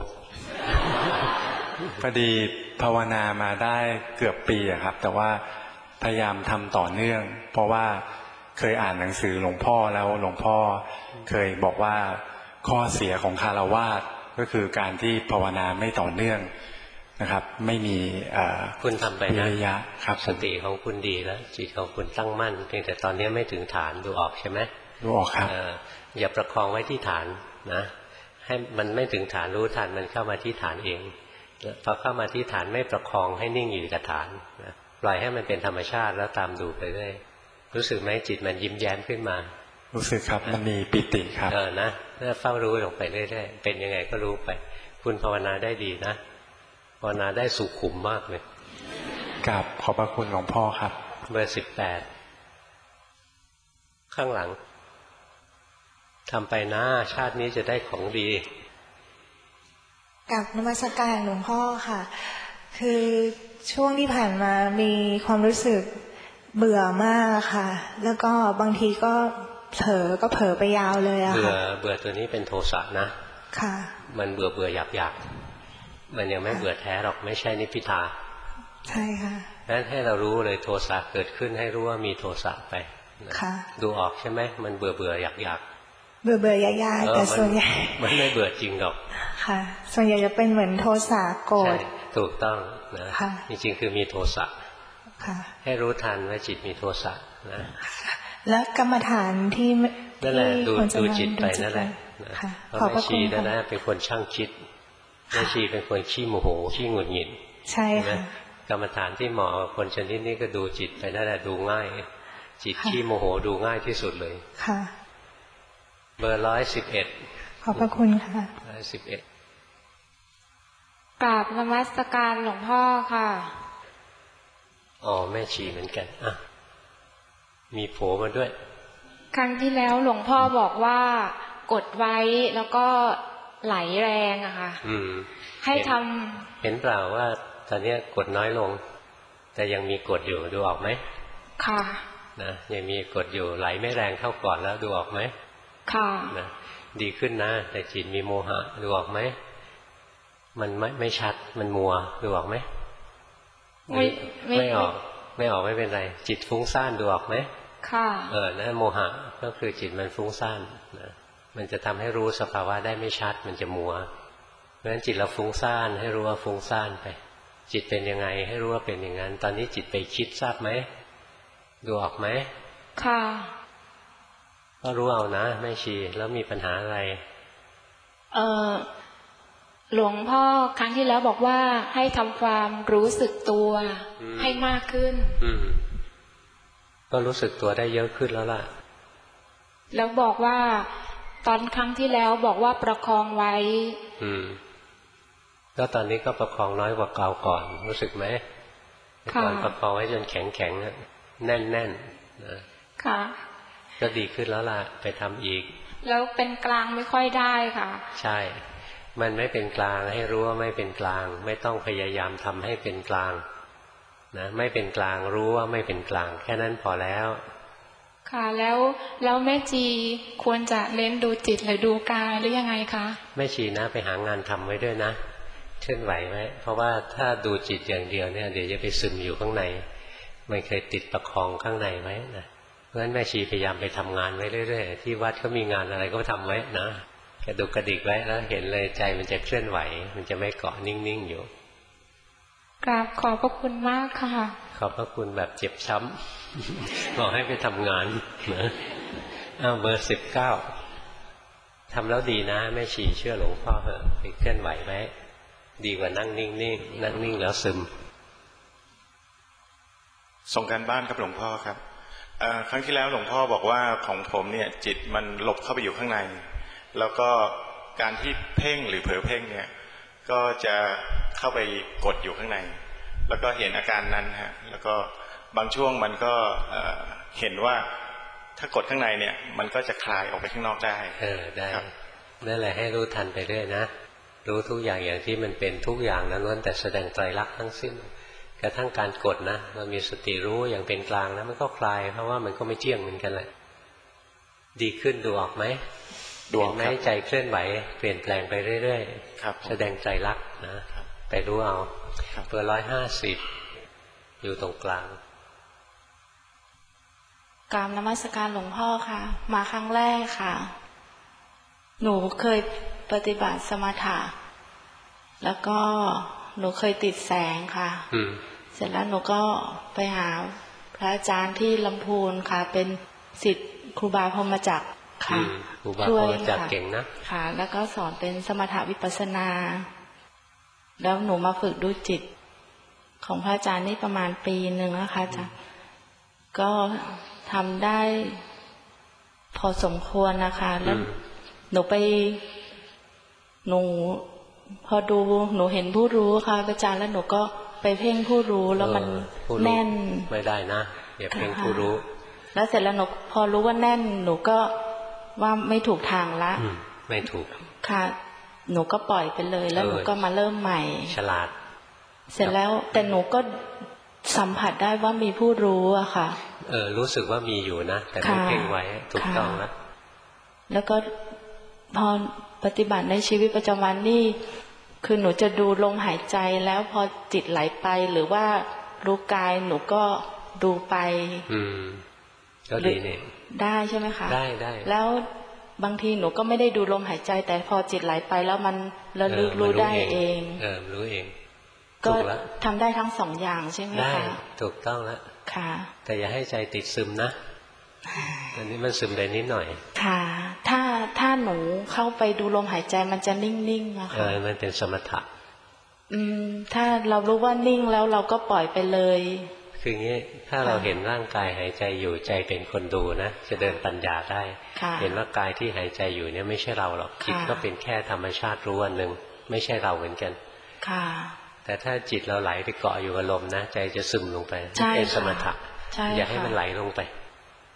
S2: พอดีภาวนามาได้เกือบปีอะครับแต่ว่าพยายามทำต่อเนื่องเพราะว่าเคยอ่านหนังสือหลวงพ่อแล้วหลวงพ่อเคยบอกว่าข้อเสียของฆราวาสก็คือการที่ภาวนาไม่ต่อเนื่องนะครับไม่มี
S1: คุณทำไปนะ
S2: ครับ
S1: สติของคุณดีแล้วจิตของคุณตั้งมั่นเพียงแต่ตอนนี้ไม่ถึงฐานดูออกใช่ไหม
S2: ดูออกครับ
S1: อย่าประคองไว้ที่ฐานนะให้มันไม่ถึงฐานรู้ทันมันเข้ามาที่ฐานเองพอเข้ามาที่ฐานไม่ประคองให้นิ่งอยู่กับฐานนะปล่อยให้มันเป็นธรรมชาติแล้วตามดูไปเรื่อยรู้สึกไหมจิตมันยิ้มแย้มขึ้นมา
S2: รู้สึกครับมันมีปิติครับ
S1: เออนะถ้าเฝ้ารู้ลงไปเรื่อยๆเป็นยังไงก็รู้ไปคุณภาวนาได้ดีนะภาวนาได้สุขุมมากเลย
S2: กราบขอบพระคุณหลวงพ่อครับ
S1: เบอร์สิบแปดข้างหลังทำไปนะชาตินี้จะได้ของดี
S7: กับนมัสการหลวงพ่อค่ะคือช่วงที่ผ่านมามีความรู้สึกเบื่อมากค่ะแล้วก็บางทีก็เผลอก็เผลอไปยาวเลยอะค่ะ
S1: เบื่อเบื่อตัวนี้เป็นโทสะนะ
S7: ค่ะ
S1: มันเบื่อเบื่อหยาบหยาบมันยังไม่เบื่อแท้หรอกไม่ใช่นิพพิทา
S7: ใช่ค่ะ
S1: งั้นให้เรารู้เลยโทสะเกิดขึ้นให้รู้ว่ามีโทสะไป
S7: ค่ะ
S1: ดูออกใช่ไหมมันเบื่อเบื่อหยาบหยาบ
S7: เบื่อเบื่อยายาแต่ส่วนใหญ่
S1: มันไม่เบื่อจริงหรอก
S7: ค่ะส่วนใหญ่จะเป็นเหมือนโทสะโกรธ
S1: ถูกต้องนะจริงๆคือมีโทสะให้รู้ทันว่าจิตมีโทสะนะ
S7: แล้วกรรมฐานที่
S1: นั่นแหละดูดูจิตไปนั่นแหละเพราะแม่ชีนั่นนะเป็นคนช่างคิดแม่ชีเป็นคนขี้โมโหขี้หงุดหงิด
S7: ใช่ค่ะ
S1: กรรมฐานที่เหมาะกับคนชนิดนี้ก็ดูจิตไปนั่นแหละดูง่ายจิตขี้โมโหดูง่ายที่สุดเลย
S7: ค่ะ
S1: เบอร์ร้อยสิบเอ็ด
S7: ขอบพระคุณค่ะ
S1: ร้อยสิบเอ็ด
S6: กราบนมัสการหลวงพ่อค่ะ
S1: อ๋อแม่ชีเหมือนกันอ่ะมีโผล่มาด้วย
S6: ครั้งที่แล้วหลวงพ่อบอกว่ากดไว้แล้วก็ไหลแรงอะค่ะให้ทำเห็นเปล่าว่าตอนนี้กดน้อยลงแต่ยังมีกดอยู่ดูออกไหมค่ะนะยังมีกดอยู่ไหลไม่แรงเท่าก่อนแล้วดูออกไหมค่ะนะดีขึ้นนะแต่จิตมีโมหะดูออกไหมมันไม่ไม่ชัดมันมัวดูออกไหมไม่ไม่ออกไม่ออกไม่เป็นไรจิตฟุ้งซ่านดูออกไหมค่ะเออนะโมหะก็คือจิตมันฟุ้งซ่านนะมันจะทำให้รู้สภาวะได้ไม่ชัดมันจะมัวเพราะฉะนั้นจิตเราฟุ้งซ่านให้รู้ว่าฟุ้งซ่านไปจิตเป็นยังไงให้รู้ว่าเป็นอย่างนั้นตอนนี้จิตไปคิดทราบไหมดูออกไหมค่ะก็รู้เอานะแม่ชีแล้วมีปัญหาอะไรเออหลวงพ่อครั้งที่แล้วบอกว่าให้ทำความรู้สึกตัวให้มากขึ้นก็รู้สึกตัวได้เยอะขึ้นแล้วล่ะแล้วบอกว่าตอนครั้งที่แล้วบอกว่าประคองไว้อืมก็ตอนนี้ก็ประคองน้อยกว่าเก่าก่อนรู้สึกไหมตอนประคองไว้จนแข็งแข็งแน่นแน่นนะค่ะก็ดีขึ้นแล้วล่ะไปทำอีกแล้วเป็นกลางไม่ค่อยได้ค่ะใช่มันไม่เป็นกลางให้รู้ว่าไม่เป็นกลางไม่ต้องพยายามทำให้เป็นกลางนะไม่เป็นกลางรู้ว่าไม่เป็นกลางแค่นั้นพอแล้วค่ะแล้วแล้วแม่ชีควรจะเน้นดูจิตหรือดูกายหรือยังไงคะแม่ชีนะไปหางานทำไว้ด้วยนะเคลื่อนไหวไหมเพราะว่าถ้าดูจิตอย่างเดียวเนี่ยเดี๋ยวจะไปซึมอยู่ข้างในมันเคยติดประคองข้างในไว้นะเพราะฉะนั้นแม่ชีพยายามไปทำงานไว้เรื่อยๆที่วัดเขามีงานอะไรก็ทำไว้นะกระดุกกระดิกไว้แล้วเห็นเลยใจมันจะเคลื่อนไหวมันจะไม่เกาะนิ่งๆอยู่กราบขอบพระคุณมากค่ะขอบพระคุณแบบเจ็บช้ำบอกให้ไปทำงานนะอ้าวเบอร์สิบเก้าทำแล้วดีนะแม่ชีเชื่อหลวงพ่อเถอะไปเคลื่อนไหวไว้ดีกว่านั่งนิ่งๆนั่งนิ่งแล้วซึม
S8: ส่งการบ้านครับหลวงพ่อครับครั้งที่แล้วหลวงพ่อบอกว่าของผมเนี่ยจิตมันหลบเข้าไปอยู่ข้างในแล้วก็การที่เพ่งหรือเผลอเพ่งเนี่ยก็จะเข้าไปกดอยู่ข้างในแล้วก็เห็นอาการนั้นฮะแล้วก็บางช่วงมันก็เห็นว่าถ้ากดข้างในเนี่ยมันก็จะคลายออกไปข้างนอกได้เออได้นั่นแหละให้รู้ทันไปเรื่อยนะรู้ทุกอย่างอย่างที่มันเป็นทุกอย่างนั้นล้วนแต่แสดงไตรลักษณ์ทั้งสิ้นกระทั่งการกดนะเรามีสติรู้อย่างเป็นกลางนะมันก็คลายเพราะว่ามันก็ไม่เที่ยงเหมือนกันแหละดีขึ้นดูออกไหมดูออกไหมใจเคลื่อนไหวเปลี่ยนแปลงไปเรื่อยๆแสดงไตรลักษณ์นะไปรู้เอาเบอร์ร้อยห้าสิบอยู่ตรงกลางกราบนมัสการหลวงพ่อค่ะมาครั้งแรกค่ะหนูเคยปฏิบัติสมถะแล้วก็หนูเคยติดแสงค่ะเสร็จแล้วหนูก็ไปหาพระอาจารย์ที่ลำพูนค่ะเป็นศิษย์ครูบาพรหมจักรค่ะครูบาพรหมจักรเก่งนะค่ะแล้วก็สอนเป็นสมถะวิปัสสนาแล้วหนูมาฝึกดูจิตของพระอาจารย์นี่ประมาณปีหนึ่งนะคะอาจารย์ก็ทำได้พอสมควรนะคะแล้วหนูไปหนูพอดูหนูเห็นผู้รู้ค่ะอาจารย์แล้วหนูก็ไปเพ่งผู้รู้แล้วมันแน่นไม่ได้นะอย่าเพ่งผู้รู้แล้วเสร็จแล้วหนูพอรู้ว่าแน่นหนูก็ว่าไม่ถูกทางละไม่ถูกค่ะหนูก็ปล่อยไปเลยแล้วหนูก็มาเริ่มใหม่ฉลาดเสร็จแล้วแต่หนูก็สัมผัสได้ว่ามีผู้รู้อะค่ะเออรู้สึกว่ามีอยู่นะแต่ไม่เพ่งไว้ถูกต้องแล้วแล้วก็พอปฏิบัติในชีวิตประจำวันนี่คือหนูจะดูลมหายใจแล้วพอจิตไหลไปหรือว่ารู้กายหนูก็ดูไปอืมก็ดีนี่ได้ใช่ไหมคะได้ได้แล้วบางทีหนูก็ไม่ได้ดูลมหายใจแต่พอจิตไหลไปแล้วมันระลึกรู้ได้เองเออรู้เองก็ทำได้ทั้งสองอย่างใช่ไหมคะได้ถูกต้องแล้วค่ะแต่อย่าให้ใจติดซึมนะอันนี้มันซึมได้นิดหน่อยค่ะถ้าถ้าหนูเข้าไปดูลมหายใจมันจะนิ่งๆอะค่ะเออมันเป็นสมถะอืมถ้าเรารู้ว่านิ่งแล้วเราก็ปล่อยไปเลยคืออย่างนี้ถ้าเราเห็นร่างกายหายใจอยู่ใจเป็นคนดูนะจะเดินปัญญาได้เห็นว่ากายที่หายใจอยู่เนี่ยไม่ใช่เราหรอกจิตก็เป็นแค่ธรรมชาติรู้อันหนึ่งไม่ใช่เราเหมือนกันค่ะแต่ถ้าจิตเราไหลไปเกาะอยู่กับลมนะใจจะซึมลงไปเป็นสมถะอย่าให้มันไหลลงไปใ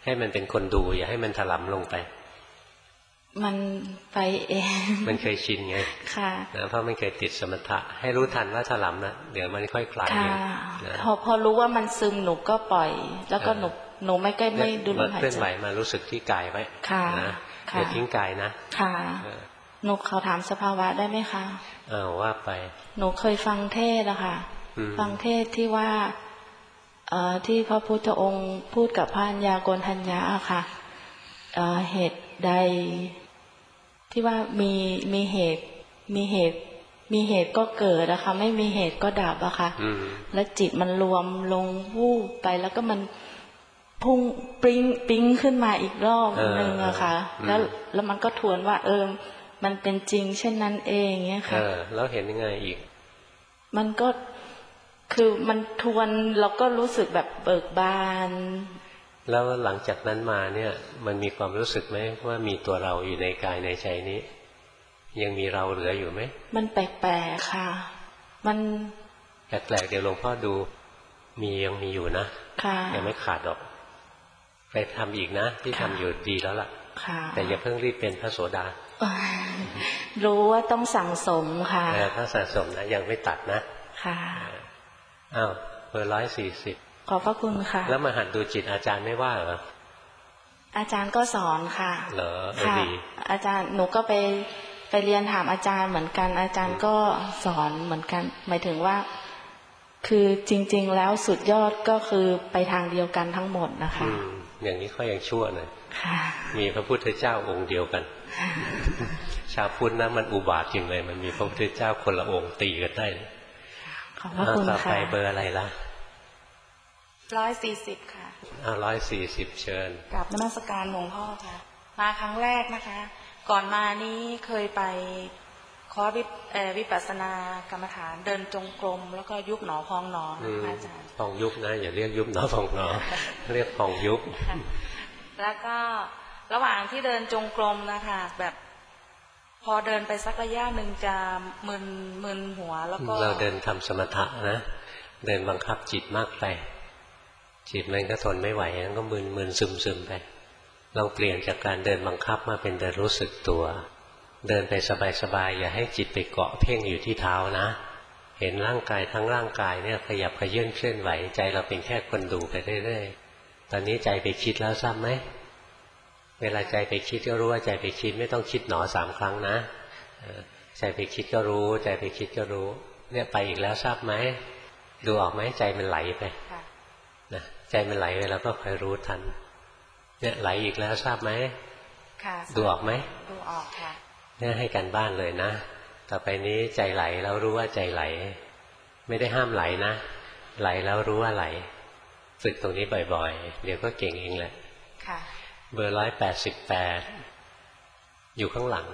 S1: ให้มันเป็นคนดูอย่าให้มันถลำลงไป
S8: มันไปเอง
S1: มันเคยชินไง
S8: ค่ะ
S1: นะเพราะมันเคยติดสมถะให้รู้ทันว่าถลำนะเดี๋ยวมันค่อยคลายเอง
S8: พอพอรู้ว่ามันซึมหนูก็ปล่อยแล้วก็หนูหนูไม่ใกล้ไม่ดูลมหายใจ
S1: เคลื่อนไหวมารู้สึกที่กายไว้นะอย่าทิ้งกายนะ
S8: ค่ะหนูเขาถามสภาวะได้ไหมคะ
S1: อ้าวว่าไป
S8: หนูเคยฟังเทศอะค่ะฟังเทศที่ว่าที่พระพุทธองค์พูดกับพระัญญาโกณฑัญญาค่ะเหตุใดที่ว่ามีมีเหตุมีเหตุมีเหตุก็เกิดนะคะไม่มีเหตุก็ดับอะค่ะแล้วจิตมันรวมลงวูบไปแล้วก็มันพุ่งปริ้งปิ้งขึ้นมาอีกรอบหนึ่งอะค่ะแล้วแล้วมันก็ทวนว่าเออมันเป็นจริงเช่นนั้นเองเงี้ยค่ะ
S1: แล้วเห็นยังไงอีก
S8: มันก็คือมันทวนเราก็รู้สึกแบบเบิกบาน
S1: แล้วหลังจากนั้นมาเนี่ยมันมีความรู้สึกไหมว่ามีตัวเราอยู่ในกายในใจนี้ยังมีเราเหลืออยู่ไหม
S8: มันแปลกๆค่ะมัน
S1: แปลกๆเดี๋ยวหลวงพ่อดูมียังมีอยู่นะยังไม่ขาดหรอกไปทำอีกนะที่ทำอยู่ดีแล้วล่ะแต่อย่าเพิ่งรีบเป็นพระโสดา
S8: รู้ว่าต้องสั่งสมค่ะ
S1: ถ้าสั่งสมนะยังไม่ตัดนะ
S8: ค่ะ
S1: อ้าวเบอร์ร้อยสี่สิบ
S8: ขอบพระคุณค่ะ
S1: แล้วมาหัดดูจิตอาจารย์ไม่ว่าเหรอ
S8: อาจารย์ก็สอนค่ะ
S1: เหรอ
S8: ค่ะอาจารย์หนูก็ไปไปเรียนถามอาจารย์เหมือนกันอาจารย์ก็สอนเหมือนกันหมายถึงว่าคือจริงๆแล้วสุดยอดก็คือไปทางเดียวกันทั้งหมดนะคะ
S1: อย่างนี้ก็ยังชั่วหน่อยมีพระพุทธเจ้าองค์เดียวกันชาวพุทธนะมันอุบาทจริงเลยมันมีพระพุทธเจ้าคนละองค์ตีกันได้
S8: ขอบพระคุณค่ะ
S1: ต่อไปเบอร์อะไรล่ะ
S8: ร้อยสี่สิบค่ะ
S1: อ่าร้อยสี่สิบเชิญ
S8: กราบนมัสการหลวงพ่อค่ะมาครั้งแรกนะคะก่อนมานี้เคยไปคอร์สวิปัสสนากรรมฐานเดินจงกรมแล้วก็ยุบหนอพองหนอนะคะอาจารย์
S1: พองยุบนะอย่าเรียกยุบหนอพองหนอเรียกพองยุบ
S8: แล้วก็ระหว่างที่เดินจงกรมนะคะแบบพอเดินไปสักระยะหนึ่งจะมึนมึนหัวแล้วก็
S1: เราเดินทำสมถะนะเดินบังคับจิตมากไปจิตมันก็ทนไม่ไหวมันก็มึนมึนซึมซึมไปเราเปลี่ยนจากการเดินบังคับมาเป็นเดินรู้สึกตัวเดินไปสบายๆอย่าให้จิตไปเกาะเพ่งอยู่ที่เท้านะเห็นร่างกายทั้งร่างกายเนี่ยขยับขยื่นเคลื่อนไหวใจเราเป็นแค่คนดูไปเรื่อยๆตอนนี้ใจไปคิดแล้วทราบไหมเวลาใจไปคิดก็รู้ว่าใจไปคิดไม่ต้องคิดหนอสามครั้งนะใจไปคิดก็รู้ใจไปคิดก็รู้เนี่ยไปอีกแล้วทราบไหมดูออกไหมใจมันไหลไปนะใจมันไหลไปแล้วก็คอยรู้ทันเนี่ยไหลอีกแล้วทราบไหมดูออกไหม
S8: ดูออกค่ะ
S1: เนี่ยให้กันบ้านเลยนะต่อไปนี้ใจไหลแล้วรู้ว่าใจไหลไม่ได้ห้ามไหลนะไหลแล้วรู้ว่าไหลฝึกตรงนี้บ่อยๆเดี๋ยวก็เก่งเองแหละ
S8: ค่ะ
S1: เบอร์ร้อยแปดสิบแปดอยู่ข้างหลัง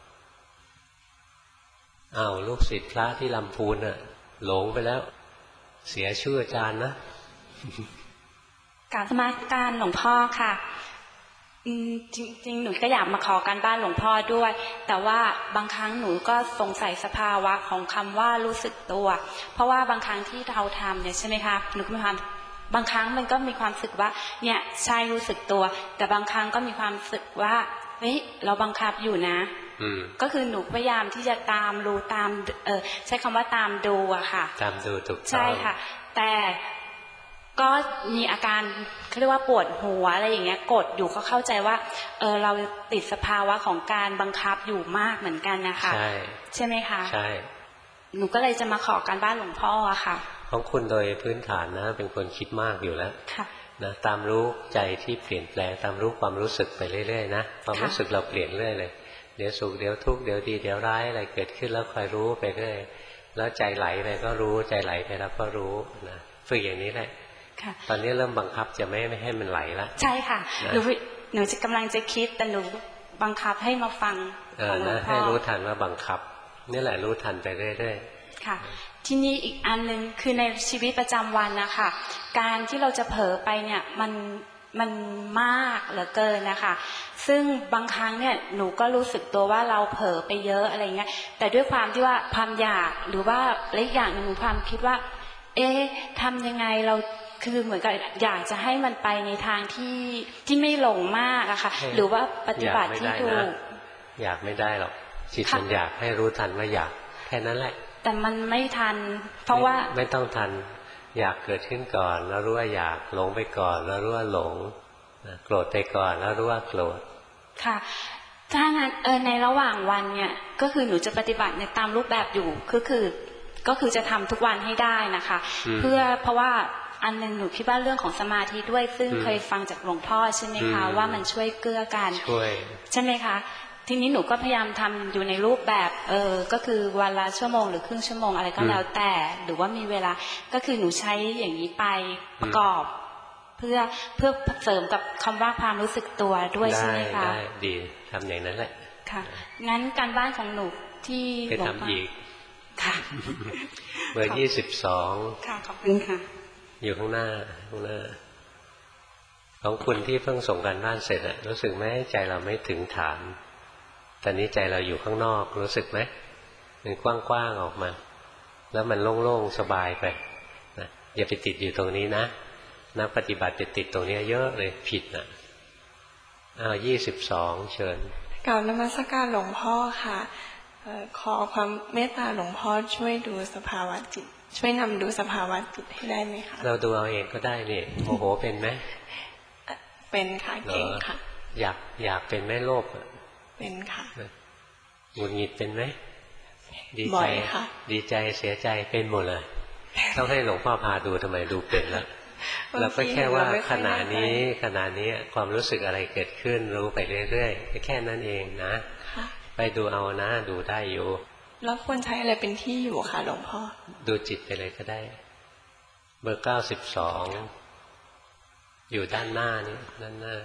S1: อ้าวลูกศิษย์พระที่ลำพูนน่ะหลงไปแล้วเสียชื่ออาจารย์นะ
S5: การสมาการหลวงพ่อค่ะจริงๆหนูก็อยากมาขอการบ้านหลวงพ่อด้วยแต่ว่าบางครั้งหนูก็สงสัยสภาวะของคำว่ารู้สึกตัวเพราะว่าบางครั้งที่เราทำเนี่ยใช่ไหมคะหนูก็มีความบางครั้งมันก็มีความรู้สึกว่าเนี่ยใช่รู้สึกตัวแต่บางครั้งก็มีความรู้สึกว่าเฮ้ยเราบังคับอยู่นะก็คือหนูพยายามที่จะตามรู้ตามเออใช้คำว่าตามดูอะค่ะ
S1: ตามดูถูกต้อง
S5: ใช่ค่ะแต่ก็มีอาการเขาเรียกว่าปวดหัวอะไรอย่างเงี้ยกดอยู่ก็เข้าใจว่าเออเราติดสภาวะของการบังคับอยู่มากเหมือนกันนะคะ
S1: ใช่
S5: ใช่ไหมคะ
S1: ใช่
S5: หนูก็เลยจะมาขอการบ้านหลวงพ่ออะค่ะ
S1: ของคุณโดยพื้นฐานนะเป็นคนคิดมากอยู่แล้วนะตามรู้ใจที่เปลี่ยนแปลงตามรู้ความรู้สึกไปเรื่อยๆนะความรู้สึกเราเปลี่ยนเรื่อยเลยเดี๋ยวสุขเดี๋ยวทุกข์เดี๋ยวดีเดี๋ยวร้ายอะไรเกิดขึ้นแล้วคอยรู้ไปเรื่อยแล้วใจไหลไปก็รู้ใจไหลไปแล้วก็รู้นะฝึกอย่างนี้แหละตอนนี้เริ่มบังคับจะไม่ไม่ให้มันไหลละ
S5: ใช่ค่ะหนูหนูจะกำลังจะคิดแต่หนูบังคับให้มาฟัง
S1: ของหลวงพ่อให้รู้ทันว่าบังคับนี่แหละรู้ทันไปเรื่อย
S5: ๆค่ะที่นี่อีกอันนึงคือในชีวิตประจำวันนะคะการที่เราจะเผลอไปเนี่ยมันมันมากเหลือเกินนะคะซึ่งบางครั้งเนี่ยหนูก็รู้สึกตัวว่าเราเผลอไปเยอะอะไรเงี้ยแต่ด้วยความที่ว่าความอยากหรือว่าเล็กอย่างหนึ่งหนูความคิดว่าเอ๊ะทำยังไงเราคือเหมือนกับอยากจะให้มันไปในทางที่ที่ไม่หลงมากอะค่ะหรือว่าปฏิบัติที่ถูก
S1: อยากไม่ได้หรอกจิตมันอยากให้รู้ทันว่าอยากแค่นั้นแหละ
S5: แต่มันไม่ทันเพราะว่า
S1: ไม่ต้องทันอยากเกิดขึ้นก่อนแล้วรู้ว่าอยากหลงไปก่อนแล้วรู้ว่าหลงโกรธไปก่อนแล้วรู้ว่าโกรธ
S5: ค่ะถ้างั้นเออในระหว่างวันเนี่ยก็คือหนูจะปฏิบัติในตามรูปแบบอยู่ก็คือก็คือจะทำทุกวันให้ได้นะคะเพื่อเพราะว่าอันนึงหนูคิดว่าเรื่องของสมาธิด้วยซึ่งเคยฟังจากหลวงพ่อใช่ไหมคะว่ามันช่วยเกื้อกันใช่ไหมคะทีนี้หนูก็พยายามทำอยู่ในรูปแบบเออก็คือวันละชั่วโมงหรือครึ่งชั่วโมงอะไรก็แล้วแต่หรือว่ามีเวลาก็คือหนูใช้อย่างนี้ไปประกอบเพื่อเพื่อเสริมกับคำว่าความรู้สึกตัวด้วยใช่ไหมคะ
S1: ได้ดีทำอย่างนั้นแหละ
S5: ค่ะงั้นการบ้านของหนูที่
S1: ไปทำอีก
S5: ค่ะ
S1: เบอร์ยี่สิบสอง
S5: ค่ะขอบคุณค่ะ
S1: อยู่ข้างหน้าข้างหน้าของคุณที่เพิ่งส่งการบ้านเสร็จอะรู้สึกไหมใจเราไม่ถึงฐานตอนนี้ใจเราอยู่ข้างนอกรู้สึกไหมมันกว้างๆออกมาแล้วมันโล่งๆสบายไปนะอย่าไปติดอยู่ตรงนี้นะนักปฏิบัติไปติดตรงนี้เยอะเลยผิดนะอ้าวยี่สิบสองเชิญ
S9: กราบนมัสการหลวงพ่อค่ะขอความเมตตาหลวงพ่อช่วยดูสภาวะจิตช่วยนำดูสภาวะจิตให้ได้ไหมคะ
S1: เราดูเอาเองก็ได้นี่โมโหเป็นไหม
S9: เป็นค่ะเก่งค่ะ
S1: อยากอยากเป็นไหมโลภ
S9: เป็นค่ะ
S1: หงุดหงิดเป็นไหมดีใจดีใจเสียใจเป็นหมดเลยต้องให้หลวงพ่อพาดูทำไมดูเป็นแล้วเราก็แค่ว่าขณะนี้ขณะนี้ความรู้สึกอะไรเกิดขึ้นรู้ไปเรื่อยๆแค่นั้นเองนะไปดูเอานะดูได้อยู่
S9: แล้วควรใช้อะไรเป็นที่อยู่ค่ะหลวงพ่อ
S1: ดูจิตไปเลยก็ได้เบอร์เก้าสิบสองอยู่ด้านหน้านี่ด้านหน้า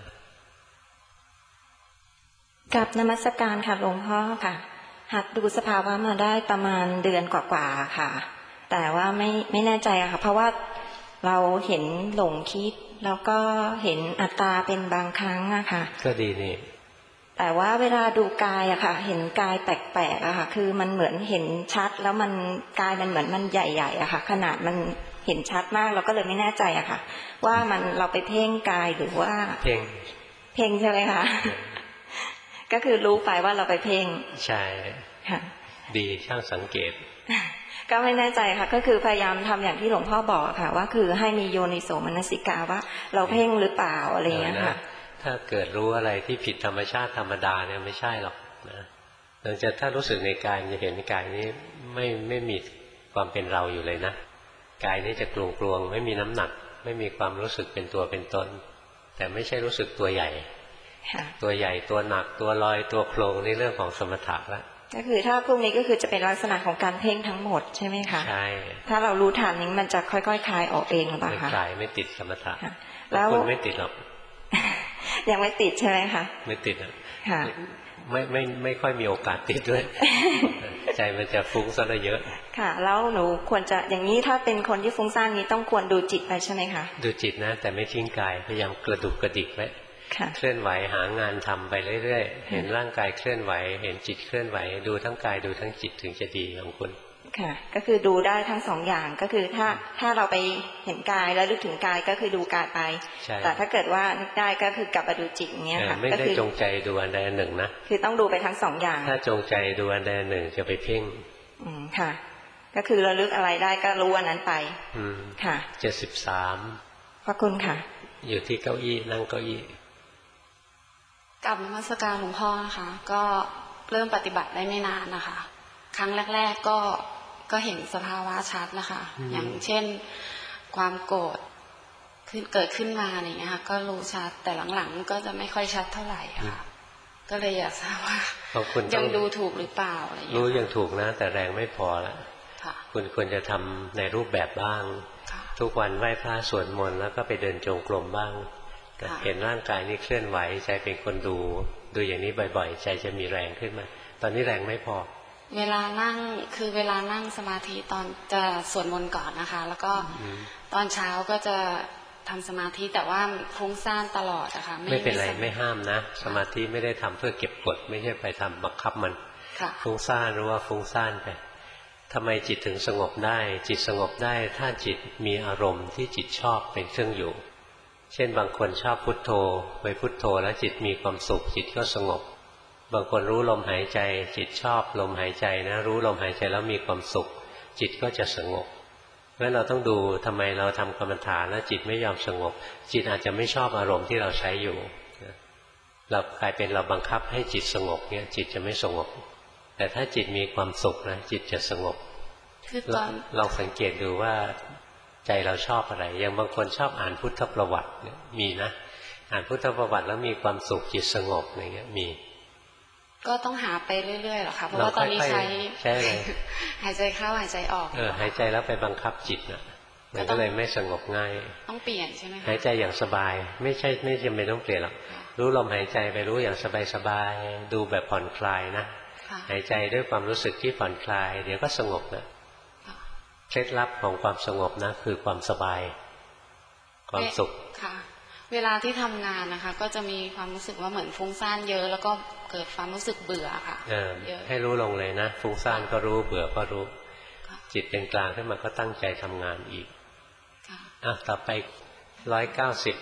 S10: กับนมัสการค่ะหลวงพ่อค่ะหัดดูสภาวะมาได้ประมาณเดือนกว่าๆค่ะแต่ว่าไม่ไม่แน่ใจอะค่ะเพราะว่าเราเห็นหลงคิดแล้วก็เห็นอัตตาเป็นบางครั้งอะค่ะ
S1: ก็ดีนี่
S10: แต่ว่าเวลาดูกายอะค่ะเห็นกายแปลกๆอะค่ะคือมันเหมือนเห็นชัดแล้วมันกายมันเหมือนมันใหญ่ๆอะค่ะขนาดมันเห็นชัดมากเราก็เลยไม่แน่ใจอะค่ะว่ามันเราไปเพ่งกายหรือว่า
S1: เพ่ง
S10: เพ่งใช่ไหมคะก็คือรู้ไปว่าเราไปเพ่ง
S1: ใช่
S10: ค่ะ
S1: ดีช่างสังเกต
S10: ก็ไม่แน่ใจค่ะก็คือพยายามทำอย่างที่หลวงพ่อบอกค่ะว่าคือให้มีโยนิโสมนสิกาว่าเราเพ่งหรือเปล่าอะไรอย่างเงี้ยค่ะ
S1: ถ้าเกิดรู้อะไรที่ผิดธรรมชาติธรรมดาเนี่ยไม่ใช่หรอกนะหลังจากถ้ารู้สึกในกายจะเห็นกายนี้ไม่ไม่มีความเป็นเราอยู่เลยนะกายนี้จะกลวงกลวงไม่มีน้ำหนักไม่มีความรู้สึกเป็นตัวเป็นตนแต่ไม่ใช่รู้สึกตัวใหญ่ตัวใหญ่ตัวหนักตัวลอยตัวโครงในเรื่องของสมถะละ
S10: ก็คือถ้าพวกนี้ก็คือจะเป็นลักษณะของการเพ่งทั้งหมดใช่ไหมคะ
S1: ใช่
S10: ถ้าเรารู้ทันนี้มันจะค่อยๆคลายออกเองหรือเปล่าคะ
S1: ไม่คลายไม่ติดสมถะแล้วคุณไม่ติดหรอก
S10: ยังไม่ติดใช่ไหมคะ
S1: ไม่ติดอ่ะ
S10: ค่ะ
S1: ไม่ไม่ไม่ค่อยมีโอกาสติดด้วยใจมันจะฟุ้งซะเยอะ
S10: ค่ะแล้วหนูควรจะอย่างนี้ถ้าเป็นคนที่ฟุ้งซ่านนี้ต้องควรดูจิตไปใช่ไหมคะ
S1: ดูจิตนะแต่ไม่ทิ้งกายพยายามกระดุกกระดิกไว้เคลื่อนไหวหางานทำไปเรื่อยๆเห็นร่างกายเคลื่อนไหวเห็นจิตเคลื่อนไหวดูทั้งกายดูทั้งจิตถึงจะดีของคุณ
S10: ค่ะก็คือดูได้ทั้งสองอย่างก็คือถ้าถ้าเราไปเห็นกายแล้วลึกถึงกายก็คือดูกายไปแต่ถ้าเกิดว่านึกได้ก็คือกลับมาดูจิตอย่างเงี้ยค่ะ
S1: ไม่ได้จงใจดูอันใดอันหนึ่งนะ
S10: คือต้องดูไปทั้งสองอย่าง
S1: ถ้าจงใจดูอันใดอันหนึ่งจะไปเพ่ง
S10: อืมค่ะก็คือระลึกอะไรได้ก็รู้อันนั้นไป
S1: อืม
S10: ค่ะ
S1: เจ็ดสิบสาม
S10: ขอบคุณค่ะ
S1: อยู่ที่เก้าอี้นั่งเก้าอี้
S11: กลับนมัสการหลวงพ่อนะคะก็เริ่มปฏิบัติได้ไม่นานนะคะครั้งแรกๆก็ก็เห็นสภาวะชัดนะคะอย่างเช่นความโกรธขึ้นเกิดขึ้นมาอย่างเงี้ยค่ะก็รู้ชัดแต่หลังๆก็จะไม่ค่อยชัดเท่าไหร่ค่ะก็เลยอยากทราบว่ายังดูถูกหรือเปล่าอะไรอย่างเงี้ย
S1: รู้ยังถูกนะแต่แรงไม่พอละคุณควรจะทำในรูปแบบบ้างทุกวันไหว้พระสวดมนต์แล้วก็ไปเดินจงกรมบ้างเห็นร่างกายนี้เคลื่อนไหวใจเป็นคนดูดูอย่างนี้บ่อยๆใจจะมีแรงขึ้นมาตอนนี้แรงไม่พอ
S11: เวลานั่งคือเวลานั่งสมาธิตอนจะสวดมนต์ก่อนนะคะแล้วก็ตอนเช้าก็จะทำสมาธิแต่ว่าฟุ้งซ่านตลอดนะคะ
S1: ไม่เป็นไรไม่ห้ามนะสมาธิไม่ได้ทำเพื่อเก็บกดไม่ใช่ไปทำบังคับมันฟุ้งซ่านรู้ว่าฟุ้งซ่านไปทำไมจิตถึงสงบได้จิตสงบได้ถ้าจิตมีอารมณ์ที่จิตชอบเป็นเครื่องอยู่เช่นบางคนชอบพุทโธไปพุทโธแล้วจิตมีความสุขจิตก็สงบบางคนรู้ลมหายใจจิตชอบลมหายใจนะรู้ลมหายใจแล้วมีความสุขจิตก็จะสงบเพราะฉะนั้นเราต้องดูทำไมเราทำกรรมฐานแล้วจิตไม่ยอมสงบจิตอาจจะไม่ชอบอารมณ์ที่เราใช้อยู่เรากลายเป็นเราบังคับให้จิตสงบเนี่ยจิตจะไม่สงบแต่ถ้าจิตมีความสุขนะจิตจะสงบคือตอนลองสังเกตดูว่าใจเราชอบอะไรอย่างบางคนชอบอ่านพุทธประวัติเนี่ยมีนะอ่านพุทธประวัติแล้วมีความสุขจิตสงบอะไรเงี้ยมี
S11: ก็ต้องหาไปเรื่อยๆหรอคะเพราะว่าตอนนี้ใช้
S1: ใช่เลย
S11: หายใจเข้าหายใจออก
S1: เออหายใจแล้วไปบังคับจิตน่ะมันก็เลยไม่สงบง่าย
S11: ต้องเปลี่ยนใช่ไหม
S1: หายใจอย่างสบายไม่ใช่ไม่จำเป็นต้องเปลี่ยนหรอกรู้ลมหายใจไปรู้อย่างสบายๆดูแบบผ่อนคลายนะหายใจด้วยความรู้สึกที่ผ่อนคลายเดี๋ยวก็สงบนะเคล็ดลับของความสงบนะคือความสบายความสุข
S11: ค่ะเวลาที่ทำงานนะคะก็จะมีความรู้สึกว่าเหมือนฟุ้งซ่านเยอะแล้วก็เกิดความรู้สึกเบื่อค่ะ
S1: เยอะให้รู้ลงเลยนะฟุ้งซ่านก็รู้เบื่อก็รู้จิตเป็นกลางขึ้นมาก็ตั้งใจทำงานอีกอ่ะต่อไปร้อยเก้าสิบ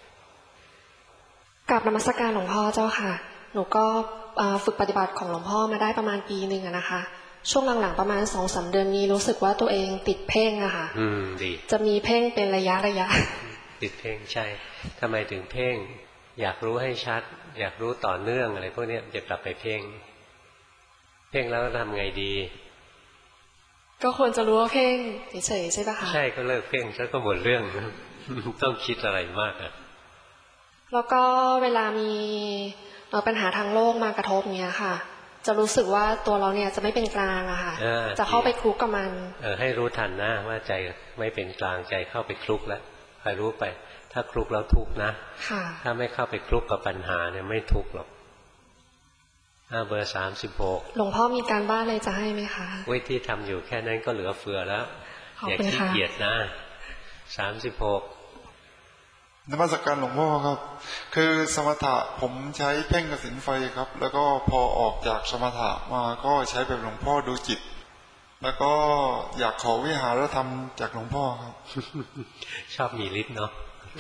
S12: กราบนมัสการหลวงพ่อเจ้าค่ะหนูก็ฝึกปฏิบัติของหลวงพ่อมาได้ประมาณปีหนึ่งนะคะช่วงหลังๆประมาณสองสามเดือนนี้รู้สึกว่าตัวเองติดเพ่งอะค่ะ
S1: อืมดี
S12: จะมีเพ่งเป็นระยะระยะ
S1: ติดเพ่งใช่ทำไมถึงเพ่งอยากรู้ให้ชัดอยากรู้ต่อเนื่องอะไรพวกนี้จะกลับไปเพ่งเพ่งแล้วทำไงดี
S12: ก็ควรจะรู้ว่าเพ่งเฉยๆใช่ปะคะ
S1: ใช่ก็เลิกเพ่งแล้วก็หมดเรื่องต้องคิดอะไรมากอะ
S12: แล้วก็เวลามีปัญหาทางโลกมากระทบเนี้ยค่ะจะรู้สึกว่าตัวเราเนี่ยจะไม่เป็นกลางอะค่ะจะเข้าไปคลุกกับมัน
S1: เออให้รู้ทันนะว่าใจไม่เป็นกลางใจเข้าไปคลุกแล้วคอยรู้ไปถ้าคลุกแล้วทุกข์นะถ้าไม่เข้าไปคลุกกับปัญหาเนี่ยไม่ทุกข์หรอกอ่าเบอร์สามสิบหก
S12: หลวงพ่อมีการบ้านอะไรจะให้ไหมคะ
S1: วิธีทำอยู่แค่นั้นก็เหลือเฟือแล้วอย่าขี้เกียจนะสามสิบหก
S13: นมัสการหลวงพ่อครับคือสมถะผมใช้เพ่งกสิณไฟครับแล้วก็พอออกจากสมถะมาก็ใช้แบบหลวงพ่อดูจิตแล้วก็อยากขอวิหารธรรมจากหลวงพ่อครับ
S1: ชอบมีฤทธิ์เนาะ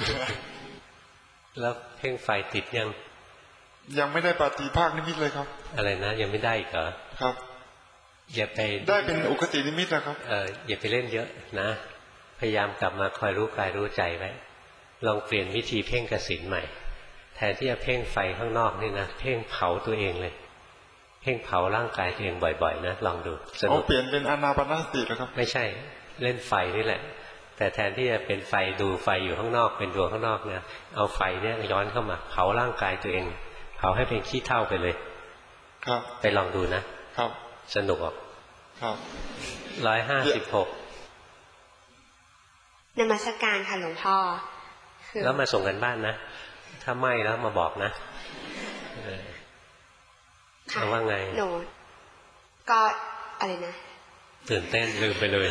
S1: แล้วเพ่งไฟติดยัง
S13: ยังไม่ได้ปฏิภาคนิมิตเลยครับ
S1: อะไรนะยังไม่ได้อีกเหรอ
S13: ครับ
S1: อย่าไป
S13: ได้เป็นอุคตินิมิตนะครับ
S1: เอออย่าไปเล่นเยอะนะพยายามกลับมาคอยรู้กายรู้ใจไว้ลองเปลี่ยนวิธีเพ่งกสิณใหม่แทนที่จะเพ่งไฟข้างนอกนี่นะเพ่งเผาตัวเองเลยเพ่งเผาร่างกายตัวเองบ่อยๆนะลองดู
S13: สนุกเปลี่ยนเป็นอานาปานสติแล้วครับ
S1: ไม่ใช่เล่นไฟนี่แหละแต่แทนที่จะเป็นไฟดูไฟอยู่ข้างนอกเป็นดวงข้างนอกเนี่ยเอาไฟเนี่ยย้อนเข้ามาเผาร่างกายตัวเองเผาให้เป็นขี้เถ้าไปเลย
S13: ครับ
S1: ไปลองดูนะครับสนุกอ่ะ
S13: ครับ
S1: ร้อยห้าสิบหก
S14: นมัสการค่ะหลวงพ่อ
S1: แล้วมาส่งกันบ้านนะถ้าไม่แล้วมาบอกนะ
S14: ค่ะ
S1: ว่าไง
S14: หนูก็อะไรนะ
S1: ตื่นเต้นลืมไปเลย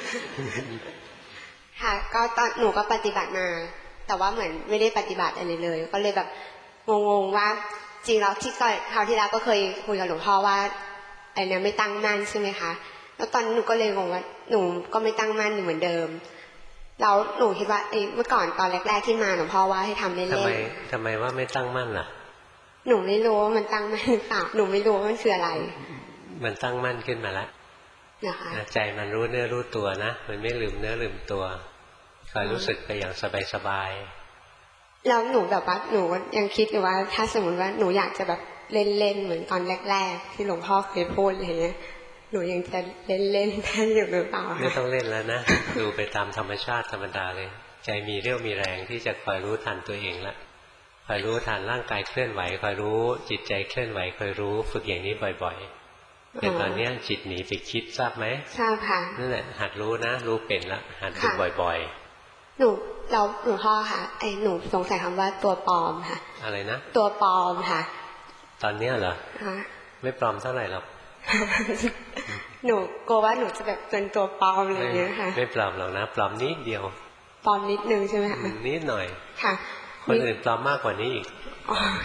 S14: ค่ะก็ตอนหนูก็ปฏิบัติมาแต่ว่าเหมือนไม่ได้ปฏิบัติอะไรเลยก็เลยแบบงงๆว่าจริงแล้วที่ก่อนคราวที่แล้วก็เคยคุยกับหลวงพ่อว่าไอ้เนี่ยไม่ตั้งมั่นใช่ไหมคะแล้วตอนนี้หนูก็เลยงงว่าหนูก็ไม่ตั้งมั่นอยู่เหมือนเดิมแล้วหนูคิดว่าเอ้เมื่อก่อนตอนแรกๆที่มาหลวงพ่อว่าให้ทำเล่นๆทำไม
S1: ทำไมว่าไม่ตั้งมั่นล่ะ
S14: หนูไม่รู้ว่ามันตั้งมั่นหรือเปล่าหนูไม่รู้ว่ามันคืออะไร
S1: มันตั้งมั่นขึ้นมาแล้ว
S14: นะคะ
S1: ใจมันรู้เนื้อรู้ตัวนะมันไม่ลืมเนื้อลืมตัวคอยรู้สึกไปอย่างสบาย
S14: ๆแล้วหนูแบบว่าหนูยังคิดอยู่ว่าถ้าสมมติว่าหนูอยากจะแบบเล่นๆเหมือนตอนแรกๆที่หลวงพ่อเคยพูดอะไรเงี้ยหนูยังจะเล่นๆได้อยู่หรือเปล่า
S1: ไม่ต้องเล่นแล้วนะดูไปตามธรรมชาติธรรมดาเลยใจมีเรี่ยวมีแรงที่จะคอยรู้ทันตัวเองละคอยรู้ทันร่างกายเคลื่อนไหวคอยรู้จิตใจเคลื่อนไหวคอยรู้ฝึกอย่างนี้บ่อยๆแต่ตอนนี้จิตหนีไปคิดทราบไหม
S14: ทราบค่ะ
S1: นั่นแหละหัดรู้นะรู้เป็นละหัดดูบ่อย
S14: ๆหนูเราหนูพ่อค่ะไอ้หนูสงสัยคำว่าตัวปลอมค่ะ
S1: อะไรนะ
S14: ตัวปลอมค่ะ
S1: ตอนนี้เหรอไม่ปลอมเท่าไหร่หรอก
S14: หนูกลัวว่าหนูจะแบบเป็นตัวปลอมอะไรอย่างเงี้ยค่ะ
S1: ไม่ปลอมหรอกนะปลอมนิดเดียว
S14: ปลอมนิดนึงใช่ไหมคะ
S1: นิดหน่อย
S14: ค่ะ
S1: คนอื่นปลอมมากกว่านี้อีก
S14: อ๋อค่ะ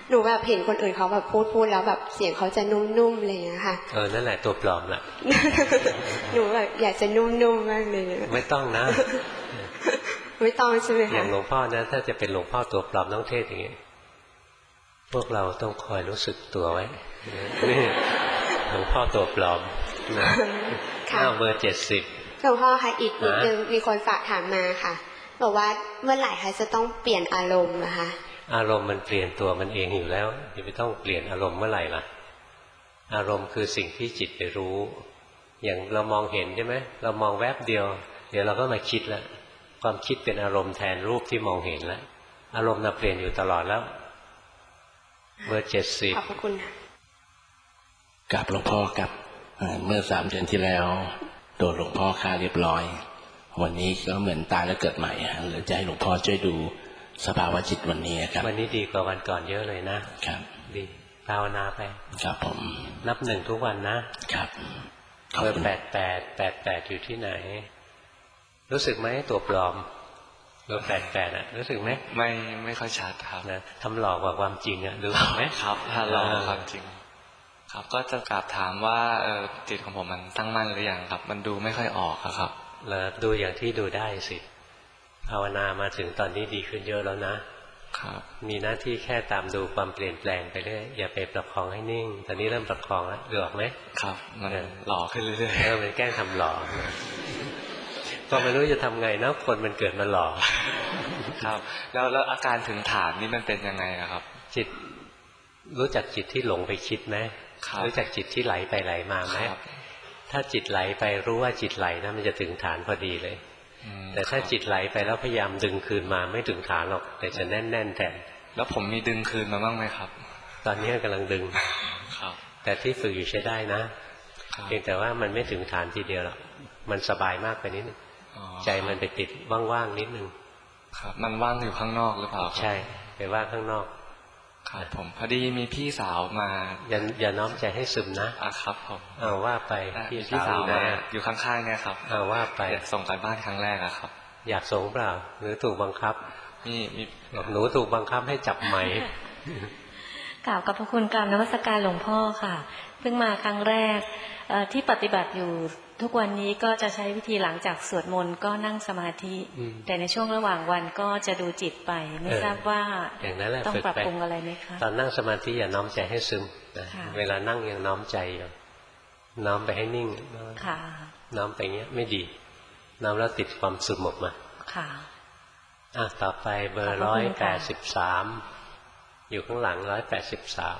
S14: หนูแบบเห็นคนอื่นเขาแบบพูดพูดแล้วแบบเสียงเขาจะนุ่มๆอะไรอย่างเงี้ยค่ะ
S1: เออนั่นแหละตัวปลอมแหละ
S14: หนูแบบอยากจะนุ่มๆมากเลย
S1: ไม่ต้องนะ
S14: ไม่ต้องใช่ไหมคะ
S1: อย่างหลวงพ่อนะถ้าจะเป็นหลวงพ่อตัวปลอมต้องเทศอย่างนี้พวกเราต้องคอยรู้สึกตัวไว้นี่หลวงพ่อตัวปลอมนะข้าวเบอร์เจ็ดสิบ
S14: หลวงพ่อคะอีกนิดนึงมีคนฝากถามมาค่ะบอกว่าเมื่อไหร่คะจะต้องเปลี่ยนอารมณ์นะคะ
S1: อารมณ์มันเปลี่ยนตัวมันเองอยู่แล้วจะไม่ต้องเปลี่ยนอารมณ์เมื่อไหร่ล่ะอารมณ์คือสิ่งที่จิตไปรู้อย่างเรามองเห็นใช่ไหมเรามองแวบเดียวเดี๋ยวเราก็มาคิดแล้วความคิดเป็นอารมณ์แทนรูปที่มองเห็นแล้วอารมณ์น่ะเปลี่ยนอยู่ตลอดแล้วเบอร์เจ็ดสิบ
S14: ขอบพระคุณค่ะ
S15: กับหลวงพ่อกับเมื่อสามเดือนที่แล้วโดนหลวงพ่อฆ่าเรียบร้อยวันนี้ก็เหมือนตายแล้วเกิดใหม่ฮะหรือจะให้หลวงพ่อช่วยดูสภาวะจิตวันนี้ครับ
S1: วันนี้ดีกว่าวันก่อนเยอะเลยนะครับดีภาวนาไป
S15: ครับผม
S1: นับหนึ่งทุกวันนะครับเบอร์แปดแปดแปดแปดอยู่ที่ไหนรู้สึกไหมตัวปลอมเบอร์แปดแปดอ่ะรู้สึกไหม
S16: ไม่ไม่ค่อยชัดครับ
S1: นะทำหลอกกว่าความจริงอ่ะดูไหม
S16: ครับถ้าหลอกความจริงครับก็จะกราบถามว่าเออจิตของผมมันตั้งมั่นหรือยังครับมันดูไม่ค่อยออกครับ
S1: แล้วดูอย่างที่ดูได้สิภาวนามาถึงตอนนี้ดีขึ้นเยอะแล้วนะครับมีหน้าที่แค่ตามดูความเปลี่ยนแปลงไปเรื่อยอย่าไปประคองให้นิ่งตอนนี้เริ่มประคองแล้วดูออกไหม
S16: ครับมันหล่อขึ้นเรื่อยๆ
S1: เออมันแกล้งทำหล่อก็ไม่รู้จะทำไงนะคนมันเกิดมาหล่อ
S16: ครับแล้วแล้วอาการถึงฐานนี่มันเป็นยังไงครับ
S1: จิตรู้จักจิตที่หลงไปคิดไหมรู้จักจิตที่ไหลไปไหลมาไหมถ้าจิตไหลไปรู้ว่าจิตไหลนะมันจะถึงฐานพอดีเลยแต่ถ้าจิตไหลไปแล้วพยายามดึงคืนมาไม่ถึงฐานหรอกแต่จะแน่นๆแทน
S16: แล้วผมมีดึงคืนมาบ้างไหมครับ
S1: ตอนนี้กำลังดึง
S16: ครับ
S1: แต่ที่ฝึกอยู่ใช้ได้นะเพียงแต่ว่ามันไม่ถึงฐานทีเดียวหรอกมันสบายมากไปนิดนึงใจมันไปติดว่างๆนิดนึง
S16: ครับมันว่างอยู่ข้างนอกหรือเปล่า
S1: ใช่ไปว่างข้างนอก
S16: ครับผมพอดีมีพี่สาวมา
S1: อย่าอย่าน้อมใจให้ซึมนะ
S16: อ่ะครับผม
S1: เอาว่าไป
S16: พี่สาวมาอยู่ข้างๆเนี่ยครับ
S1: เอาว่าไป
S16: ส่งการบ้านครั้งแรกอะครับ
S1: อยากส่งเปล่าหรือถูกบังคับ
S16: นี่มี
S1: หนูถูกบังคับให้จับไมค์
S17: กล่าวกับพระคุณกราบนมัสการหลวงพ่อค่ะเพิ่งมาครั้งแรกที่ปฏิบัติอยู่ทุกวันนี้ก็จะใช้วิธีหลังจากสวดมนต์ก็นั่งสมาธิแต่ในช่วงระหว่างวันก็จะดูจิตไปไม่ทราบว่าต้องปรับปรุงอะไรไหมคะ
S1: ตอนนั่งสมาธิอย่าน้อมใจให้ซึมนะเวลานั่งยังน้อมใจอยู่น้อมไปให้นิ่งน้อมไปเงี้ยไม่ดีน้อมแล้วติดความซึมออกมา
S17: ค่ะ
S1: อ่ะต่อไปเบอร์ร้อยแปดสิบสามอยู่ข้างหลังร้อยแปดสิบสาม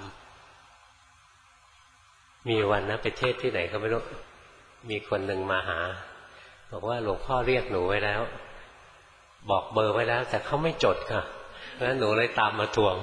S1: มีวันนะไปเทศที่ไหนก็ไม่รู้มีคนหนึ่งมาหาบอกว่าหลวงพ่อเรียกหนูไว้แล้วบอกเบอร์ไว้แล้วแต่เขาไม่จดค่ะเพราะฉะนั้นหนูเลยตามมาทวง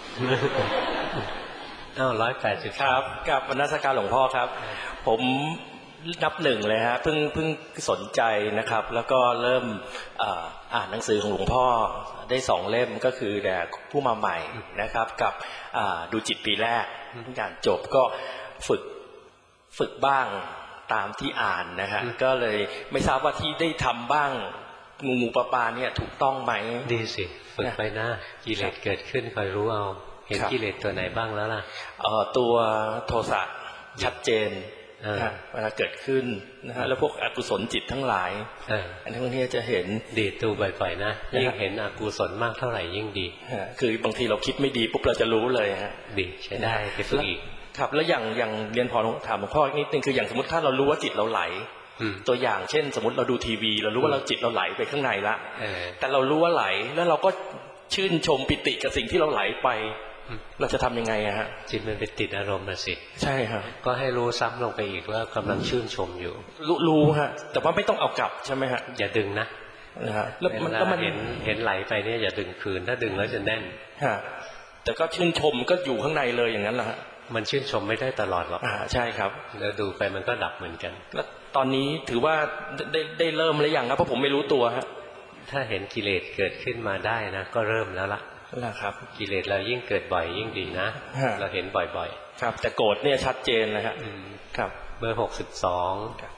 S1: อ้าวร้อยแปดสิบ
S18: ครับกับนมัสการหลวงพ่อครับผมนับหนึ่งเลยฮะเพิ่งเพิ่งสนใจนะครับแล้วก็เริ่มอ่านหนังสือของหลวงพ่อได้สองเล่มก็คือแด่ผู้มาใหม่นะครับกับดูจิตปีแรกทุกอย่างจบก็ฝึกฝึกบ้างตามที่อ่านนะฮะก็เลยไม่ทราบว่าที่ได้ทำบ้างงูงูปลาปลาเนี่ยถูกต้องไหม
S1: ดีสิฝึกไปนะกิเลสเกิดขึ้นคอยรู้เอาเห็นกิเลสตัวไหนบ้างแล้วล่ะ
S18: เอ่อตัวโทสะชัดเจนเวลาเกิดขึ้นนะฮะแล้วพวกอกุศลจิตทั้งหลายอันนี้จะเห็น
S1: ดีดูบ่อยๆนะยิ่งเห็นอกุศลมากเท่าไหร่ยิ่งดี
S18: คือบางทีเราคิดไม่ดีปุ๊บเราจะรู้เลยฮะ
S1: ดีใช้ได้ไปฝึกอีก
S18: ครับแล้วอย่างอย่างเรียนพอถามหลวงพ่อนิดนึงคืออย่างสมมติถ้าเรารู้ว่าจิตเราไหลตัวอย่างเช่นสมมติเราดูทีวีเรารู้ว่าเราจิตเราไหลไปข้างในละแต่เรารู้ว่าไหลแล้วเราก็ชื่นชมปิติกับสิ่งที่เราไหลไปเราจะทำยังไงอะฮะ
S1: จิตมันไปติดอารมณ์นะสิ
S18: ใช่ครับ
S1: ก็ให้รู้ซ้ำลงไปอีกว่ากำลังชื่นชมอยู่
S18: รู้รู้ฮะแต่ว่าไม่ต้องเอากลับใช่ไหมฮะ
S1: อย่าดึงนะ
S18: นะฮะ
S1: แล้วมันก็มันเห็นเห็นไหลไปเนี่ยอย่าดึงคืนถ้าดึงแล้วจะแน่น
S18: ฮะแต่ก็ชื่นชมก็อยู่ข้างในเลยอย่างนั้นแหละฮะ
S1: มันชื่นชมไม่ได้ตลอดหรอก
S18: อ่าใช่ครับ
S1: แล้วดูไปมันก็ดับเหมือนกัน
S18: แล้วตอนนี้ถือว่าได้ได้เริ่มหรือยังครับเพราะผมไม่รู้ตัวฮะ
S1: ถ้าเห็นกิเลสเกิดขึ้นมาได้นะก็เริ่มแล้วล่ะ
S18: นะครับ
S1: กิเลสเรายิ่งเกิดบ่อยยิ่งดีนะเราเห็นบ่อย
S18: ๆครับแต่โกรธเนี่ยชัดเจนเลยครับครับ
S1: เบอร์หกสิบสอง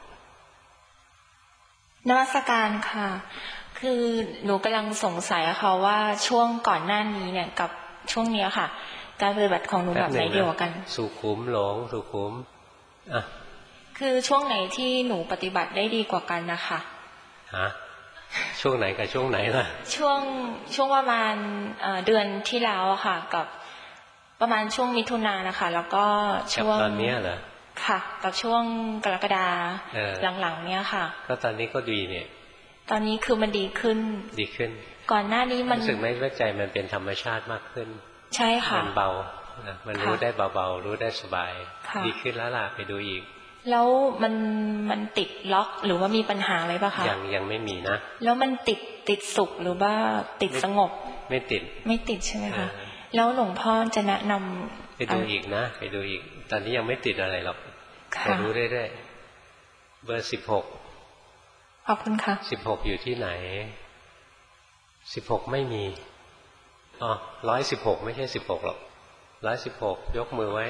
S3: นมัสการค่ะคือหนูกำลังสงสัยค่ะว่าช่วงก่อนหน้านี้เนี่ยกับช่วงนี้ค่ะการปฏิบัติของหนูแบบไหนดีกว่ากัน
S1: สุขุมหลงสุขุมอ่ะ
S3: คือช่วงไหนที่หนูปฏิบัติได้ดีกว่ากันนะคะ
S1: ฮะช่วงไหนกับช่วงไหนล่ะ
S3: ช่วงช่วงประมาณเดือนที่แล้วอะค่ะกับประมาณช่วงมิถุนายนนะคะแล้วก็ช่วง
S1: ตอนนี้เหรอ
S3: ค่ะกับช่วงกรกฎาหลังๆเนี้ยค่ะ
S1: ก็ตอนนี้ก็ดีเนี่ย
S3: ตอนนี้คือมันดีขึ้น
S1: ดีขึ้น
S3: ก่อนหน้านี้มัน
S1: รู้สึกไหมว่าใจมันเป็นธรรมชาติมากขึ้น
S3: ใช่ค่ะ
S1: มันเบามันรู้ได้เบาๆรู้ได้สบายดีขึ้นแล้วล่ะไปดูอีก
S3: แล้วมันมันติดล็อกหรือว่ามีปัญหาอะไรป่ะคะ
S1: ยังยังไม่มีนะ
S3: แล้วมันติดติดสุขหรือว่าติดสงบ
S1: ไม่ติด
S3: ไม่ติดใช่ไหมคะแล้วหลวงพ่อจะแนะนำ
S1: ไปดูอีกนะไปดูอีกตอนนี้ยังไม่ติดอะไรหรอกไปรู้เรื่อยๆเบอร์สิบหก
S3: ขอบคุณค่ะ
S1: สิบหกอยู่ที่ไหนสิบหกไม่มีอ๋อร้อยสิบหกไม่ใช่สิบหกหรอกร้อยสิบหกยกมือไว้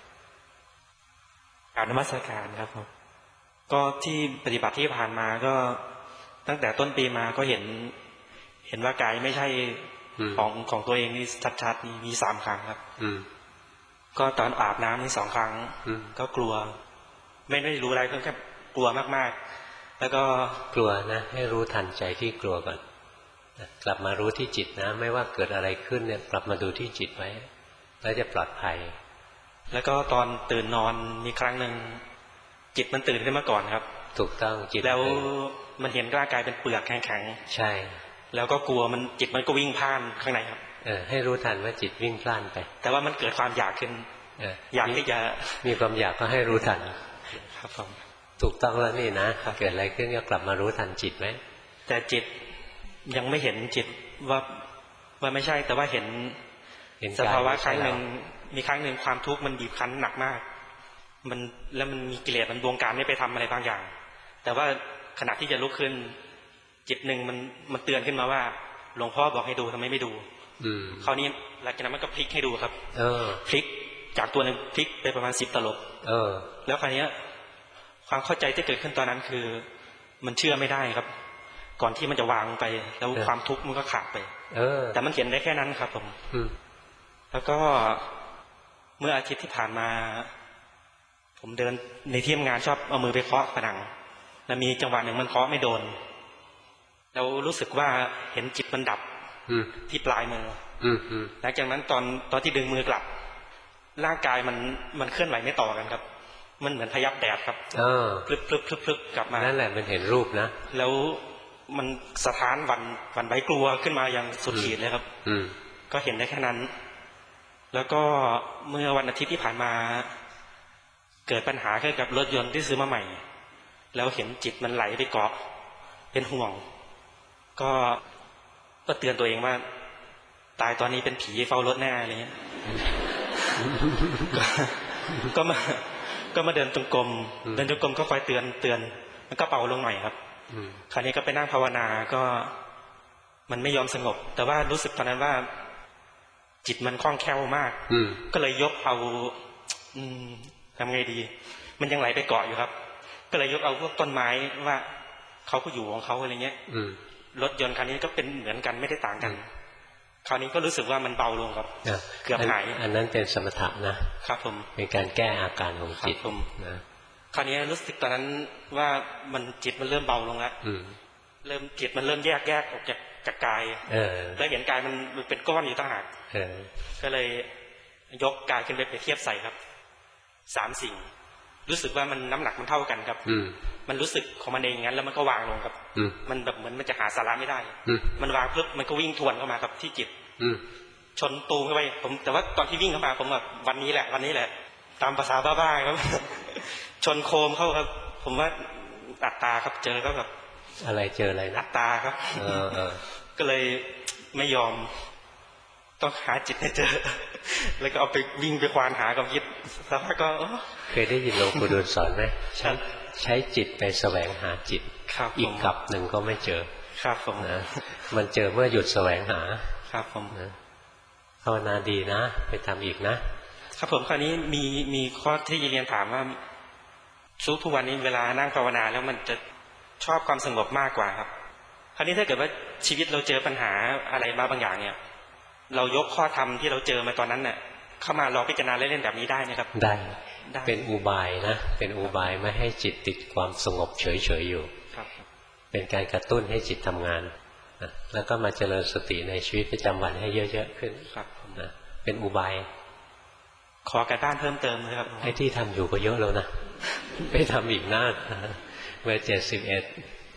S19: กราบนมัสการครับก็ที่ปฏิบัติที่ผ่านมาก็ตั้งแต่ต้นปีมาก็เห็นเห็นว่ากายไม่ใช่ของของตัวเองนี่ชัดๆนี่มีสามครั้งครับก็ตอนอาบน้ำนี่สองครั้งก็กลัวไม่ได้รู้อะไรก็แค่กลัวมากๆแล้วก็
S1: กลัวนะให้รู้ทันใจที่กลัวก่อนกลับมารู้ที่จิตนะไม่ว่าเกิดอะไรขึ้นเนี่ยกลับมาดูที่จิตไว้แล้วจะปลอดภัย
S19: แล้วก็ตอนตื่นนอนมีครั้งหนึ่งจิตมันตื่นขึ้นมาก่อนครับ
S1: ถูกต้องจิต
S19: แล้วมันเห็นร่างกายเป็นเปลือกแข็ง
S1: ๆใช่
S19: แล้วก็กลัวมันจิตมันก็วิ่งพล่านข้างในครับ
S1: เออให้รู้ทันว่าจิตวิ่งพล่านไป
S19: แต่ว่ามันเกิดความอยากขึ้นอยากที่จะ
S1: มีความอยากก็ให้รู้ทัน
S19: ครับผม
S1: ถูกต้องแล้วนี่นะเกิดอะไรขึ้นก็กลับมารู้ทันจิตไหม
S19: แต่จิตยังไม่เห็นจิตว่าว่าไม่ใช่แต่ว่าเห็นสภาวะครั้งหนึ่งมีครั้งหนึ่งความทุกข์มันบีบคั้นหนักมากมันแล้วมันมีกิเลสมันบงการให้ไปทำอะไรบางอย่างแต่ว่าขณะที่จะลุกขึ้นจิตหนึ่งมันมันเตือนขึ้นมาว่าหลวงพ่อบอกให้ดูทำไมไม่ดูคราวนี้หลังจากนั้นมันก็พลิกให้ดูครับ
S1: เออ
S19: พลิกจากตัวหนึ่งพลิกไปประมาณสิบตลบ
S1: เออ
S19: แล้วคราวนี้ความเข้าใจที่เกิดขึ้นตอนนั้นคือมันเชื่อไม่ได้ครับก่อนที่มันจะวางไปแล้วความทุกข์มันก็ขาดไป
S1: เออ
S19: แต่มันเขียนได้แค่นั้นครับผมแล้วก็เมื่ออาทิตย์ที่ผ่านมาผมเดินในที่ทำงานชอบเอามือไปเคาะผนังแล้วมีจังหวะหนึ่งมันเคาะไม่โดนแล้วรู้สึกว่าเห็นจิตมันดับที่ปลายมือหลังจากนั้นตอนตอนที่ดึงมือกลับร่างกายมันมันเคลื่อนไหวไม่ต่อกันครับมันเหมือนพยับแดดครับพลึบพลึบพลึบพลึบกลับมา
S1: นั่นแหละมันเห็นรูปนะ
S19: แล้วมันสะท้านวันวันไหวกลัวขึ้นมาอย่างสุดขีดเลยครับก็เห็นได้แค่นั้นแล้วก็เมื่อวันอาทิตย์ที่ผ่านมาเกิดปัญหาเกี่ยวกับรถยนต์ที่ซื้อมาใหม่แล้วเห็นจิตมันไหลไปเกาะเป็นห่วงก็ก็เตือนตัวเองว่าตายตอนนี้เป็นผีเฝ้ารถแน่อะไรเงี้ยก็มาก็มาเดินจงกรมเดินจงกรมก็คอยเตือนเตือนมันก็เป่าลงหน่อยครับคราวนี้ก็ไปนั่งภาวนาก็มันไม่ยอมสงบแต่ว่ารู้สึกตอนนั้นว่าจิตมันคล่องแคล่วมากก็เลยยกเอาอืมทำไงดีมันยังไหลไปเกาะอยู่ครับก็เลยยกเอาพวกต้นไม้ว่าเขาก็อยู่ของเขาอะไรเงี้ยรถยนต์คันนี้ก็เป็นเหมือนกันไม่ได้ต่างกันคราวนี้ก็รู้สึกว่ามันเบาลงครับเกือบหาย
S1: อันนั้นเป็นสมถะนะครับ
S19: ผม
S1: เป็นการแก้อาการของจิตนะ
S19: คราวนี้รู้สึกตอนนั้นว่ามันจิตมันเริ่มเบาลงแล้วเริ่มจิตมันเริ่มแยกแยกออกจากจากกายแล้วเห็นกายมันเป็นก้อนอยู่ต่างหากก็เลยยกกายขึ้นไปเปรียบเทียบใส่ครับสามสิ่งรู้สึกว่ามันน้ำหนักมันเท่ากันครับมันรู้สึกของมันเองงั้นแล้วมันก็วางลงครับมันแบบเหมือนมันจะหาสาระไม่ได้มันวางปุ๊บมันก็วิ่งทวนเข้ามาครับที่จิตชนตูมเข้าไปผมแต่ว่าตอนที่วิ่งเข้ามาผมแบบวันนี้แหละวันนี้แหละตามภาษาบ้าๆครับชนโคมเข้าครับผมว่าอัตตาครับเจอก็แบบ
S1: อะไรเจออะไรนะ
S19: อัตตาครับก็เลยไม่ยอมต้องหาจิตให้เจอแล้วก็เอาไปวิ่งไปควานหากับยิดสักพักก็
S1: เคยได้ยินหลวงปู่ดูลสอนไหมใช้ใช้จิตไปแสวงหาจิตอีกกลับหนึ่งก็ไม่เจอ
S19: ครับผม
S1: นะมันเจอเมื่อหยุดแสวงหา
S19: ครับผม
S1: นะภาวนาดีนะไปทำอีกนะครับ
S19: ผมคราวนี้มีมีข้อที่เรียนถามว่าชุกทุกวันนี้เวลานั่งภาวนาแล้วมันจะชอบความสงบมากกว่าครับคราวนี้ถ้าเกิดว่าชีวิตเราเจอปัญหาอะไรมาบางอย่างเนี่ยเรายกข้อธรรมที่เราเจอมาตอนนั้นเนี่ยเข้ามาลองพิจารณาเล่นๆแบบนี้ได้ไหมครับ
S1: ได้เป็นอุบายนะเป็นอุบายไม่ให้จิตติดความสงบเฉยๆอยู่เป็นการกระตุ้นให้จิตทำงานแล้วก็มาเจริญสติในชีวิตประจำวันให้เยอะๆขึ้นนะเป็นอุบาย
S19: ขอการบ้านเพิ่มเติมเลยครับ
S1: ไอ้ที่ทำอยู่ก็เยอะแล้วนะไปทำอีกหน้าเมื่อเจ็ดสิบเอ็ด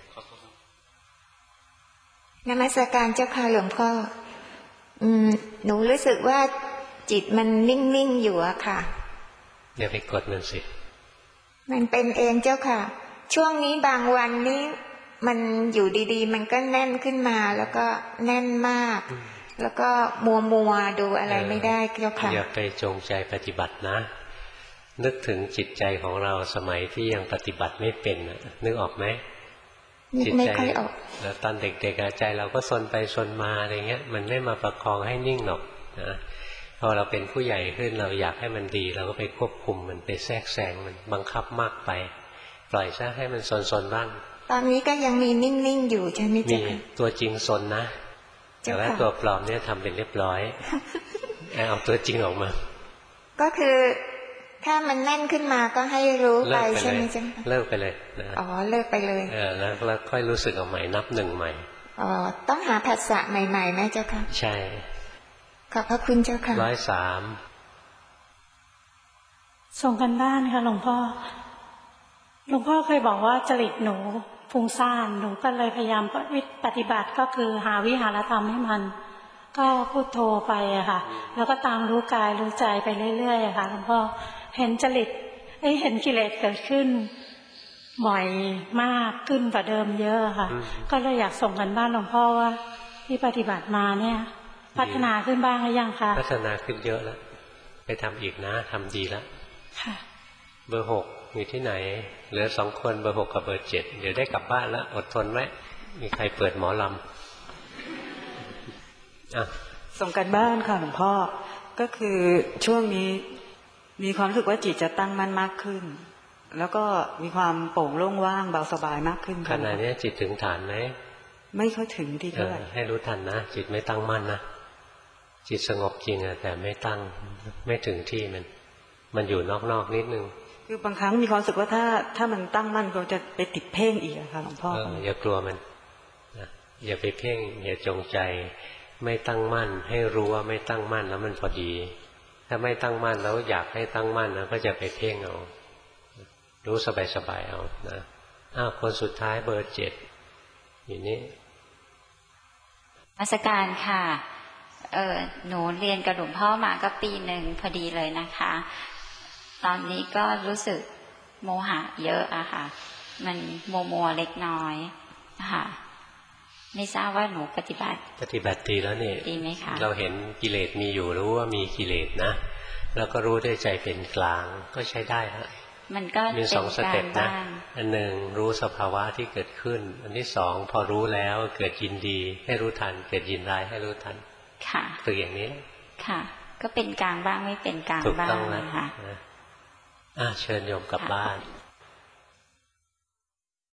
S20: นมัสการเจ้าค่ะหลวงพ่ออืมหนูรู้สึกว่าจิตมันนิ่งๆอยู่อะค่ะ
S1: อย่าไปกดมันสิ
S20: มันเป็นเองเจ้าค่ะช่วงนี้บางวันนี้มันอยู่ดีๆมันก็แน่นขึ้นมาแล้วก็แน่นมากแล้วก็มัวมัวดูอะไรไม่ได้เจ้าค่ะ
S1: อย่าไปจงใจปฏิบัตินะนึกถึงจิตใจของเราสมัยที่ยังปฏิบัติไม่เป็นนึกออกไหม
S20: จิตใจ
S1: แล้วตอนเด็กๆใจเราก็ซนไปซนมาอะไรเงี้ยมันไม่มาประคองให้นิ่งหรอกนะพอเราเป็นผู้ใหญ่ขึ้นเราอยากให้มันดีเราก็ไปควบคุมมันไปแทรกแซงมันบังคับมากไปปล่อยซะให้มันซนๆบ้าง
S20: ตอนนี้ก็ยังมีนิ่งๆอยู่ใช่ไหมเจ้าค่ะ
S1: มีตัวจริงซนนะแต่ว่าตัวปลอมเนี่ยทำเป็นเรียบร้อยเอาตัวจริงออกมา
S20: ก็คือถ้ามันแน่นขึ้นมาก็ให้รู้ไปใช่ไหมเจ้าค่ะ
S1: เลิกไปเลยนะ
S20: อ๋อเลิกไปเลย
S1: เออแล้วแล้วค่อยรู้สึกเอาใหม่นับหนึ่งใหม่
S20: อ๋อต้องหาผัสสะใหม่ๆไหมเจ้าค่ะ
S1: ใช่
S20: ขอบพระคุณเจ้าค่ะ
S1: ร้อยสาม
S21: ส่งกันบ้านค่ะหลวงพ่อหลวงพ่อเคยบอกว่าจริตหนูฟุ้งซ่านหนูก็เลยพยายามปฏิบัติก็คือหาวิหารธรรมให้มันก็พูดโทรไปอะค่ะแล้วก็ตามรู้กายรู้ใจไปเรื่อยๆอะค่ะหลวงพ่อเห็นจริตไอ้เห็นกิเลสเกิดขึ้นบ่อยมากขึ้นกว่าเดิมเยอะค่ะก็เลยอยากส่งกันบ้านหลวงพ่อว่าที่ปฏิบัติมาเนี่ยพัฒนาขึ้นบ้างหรือยังคะ
S1: พัฒนาขึ้นเยอะแล้วไปทำอีกนะทำดีแล้ว
S21: ค่ะ
S1: เบอร์หกอยู่ที่ไหนเหลือสองคนเบอร์หกกับเบอร์เจ็ดเดี๋ยวได้กลับบ้านแล้วอดทนไว้มีใครเปิดหมอลำอ่ะ
S22: ส่งกันบ้านค่ะหลวงพ่อก็คือช่วงนี้มีความรู้สึกว่าจิตจะตั้งมั่นมากขึ้นแล้วก็มีความโปร่งโล่งว่างเบาสบายมากขึ้น
S1: ขณะนี้จิตถึงฐานไหม
S22: ไม่ค่อยถึงทีเท่าไหร่
S1: ให้รู้ทันนะจิตไม่ตั้งมั่นนะจิตสงบจริงอะแต่ไม่ตั้งไม่ถึงที่มันมันอยู่นอกๆนิดนึง
S22: คือบางครั้งมีความรู้สึกว่าถ้าถ้ามันตั้งมั่นก็จะไปติดเพ่งอีกค่ะหลวงพ่อ
S1: อย่ากลัวมันอย่าไปเพ่งอย่าจงใจไม่ตั้งมั่นให้รู้ว่าไม่ตั้งมั่นแล้วมันพอดีถ้าไม่ตั้งมั่นแล้วอยากให้ตั้งมั่นนะก็จะไปเพ่งเอารู้สบายๆเอานะอ้าวคนสุดท้ายเบอร์เจ็ดอยู่นี่
S23: นมัสการค่ะเออหนูเรียนกับหลวงพ่อมาก็ปีหนึ่งพอดีเลยนะคะตอนนี้ก็รู้สึกโมหะเยอะอะค่ะมันโมโมเล็กน้อยค่ะไม่ทราบว่าหนูปฏิบัติ
S1: ปฏิบัติดีแล้วนี่
S23: ดีไหมคะ
S1: เราเห็นกิเลสมีอยู่รู้ว่ามีกิเลสนะแล้วก็รู้ด้วยใจเป็นกลางก็ใช้ได้ฮะ
S23: มันก็
S1: มีสองสเต็ปนะอันหนึ่งรู้สภาวะที่เกิดขึ้นอันที่สองพอรู้แล้วเกิดยินดีให้รู้ทันเกิดยินร้ายให้รู้ทัน
S23: ค่ะ
S1: ตัวอย่างนี้
S23: ค่ะก็เป็นกลางบ้างไม่เป็นกลางบ้างนะคะ
S1: อ่ะเชิญโยมกลับบ้าน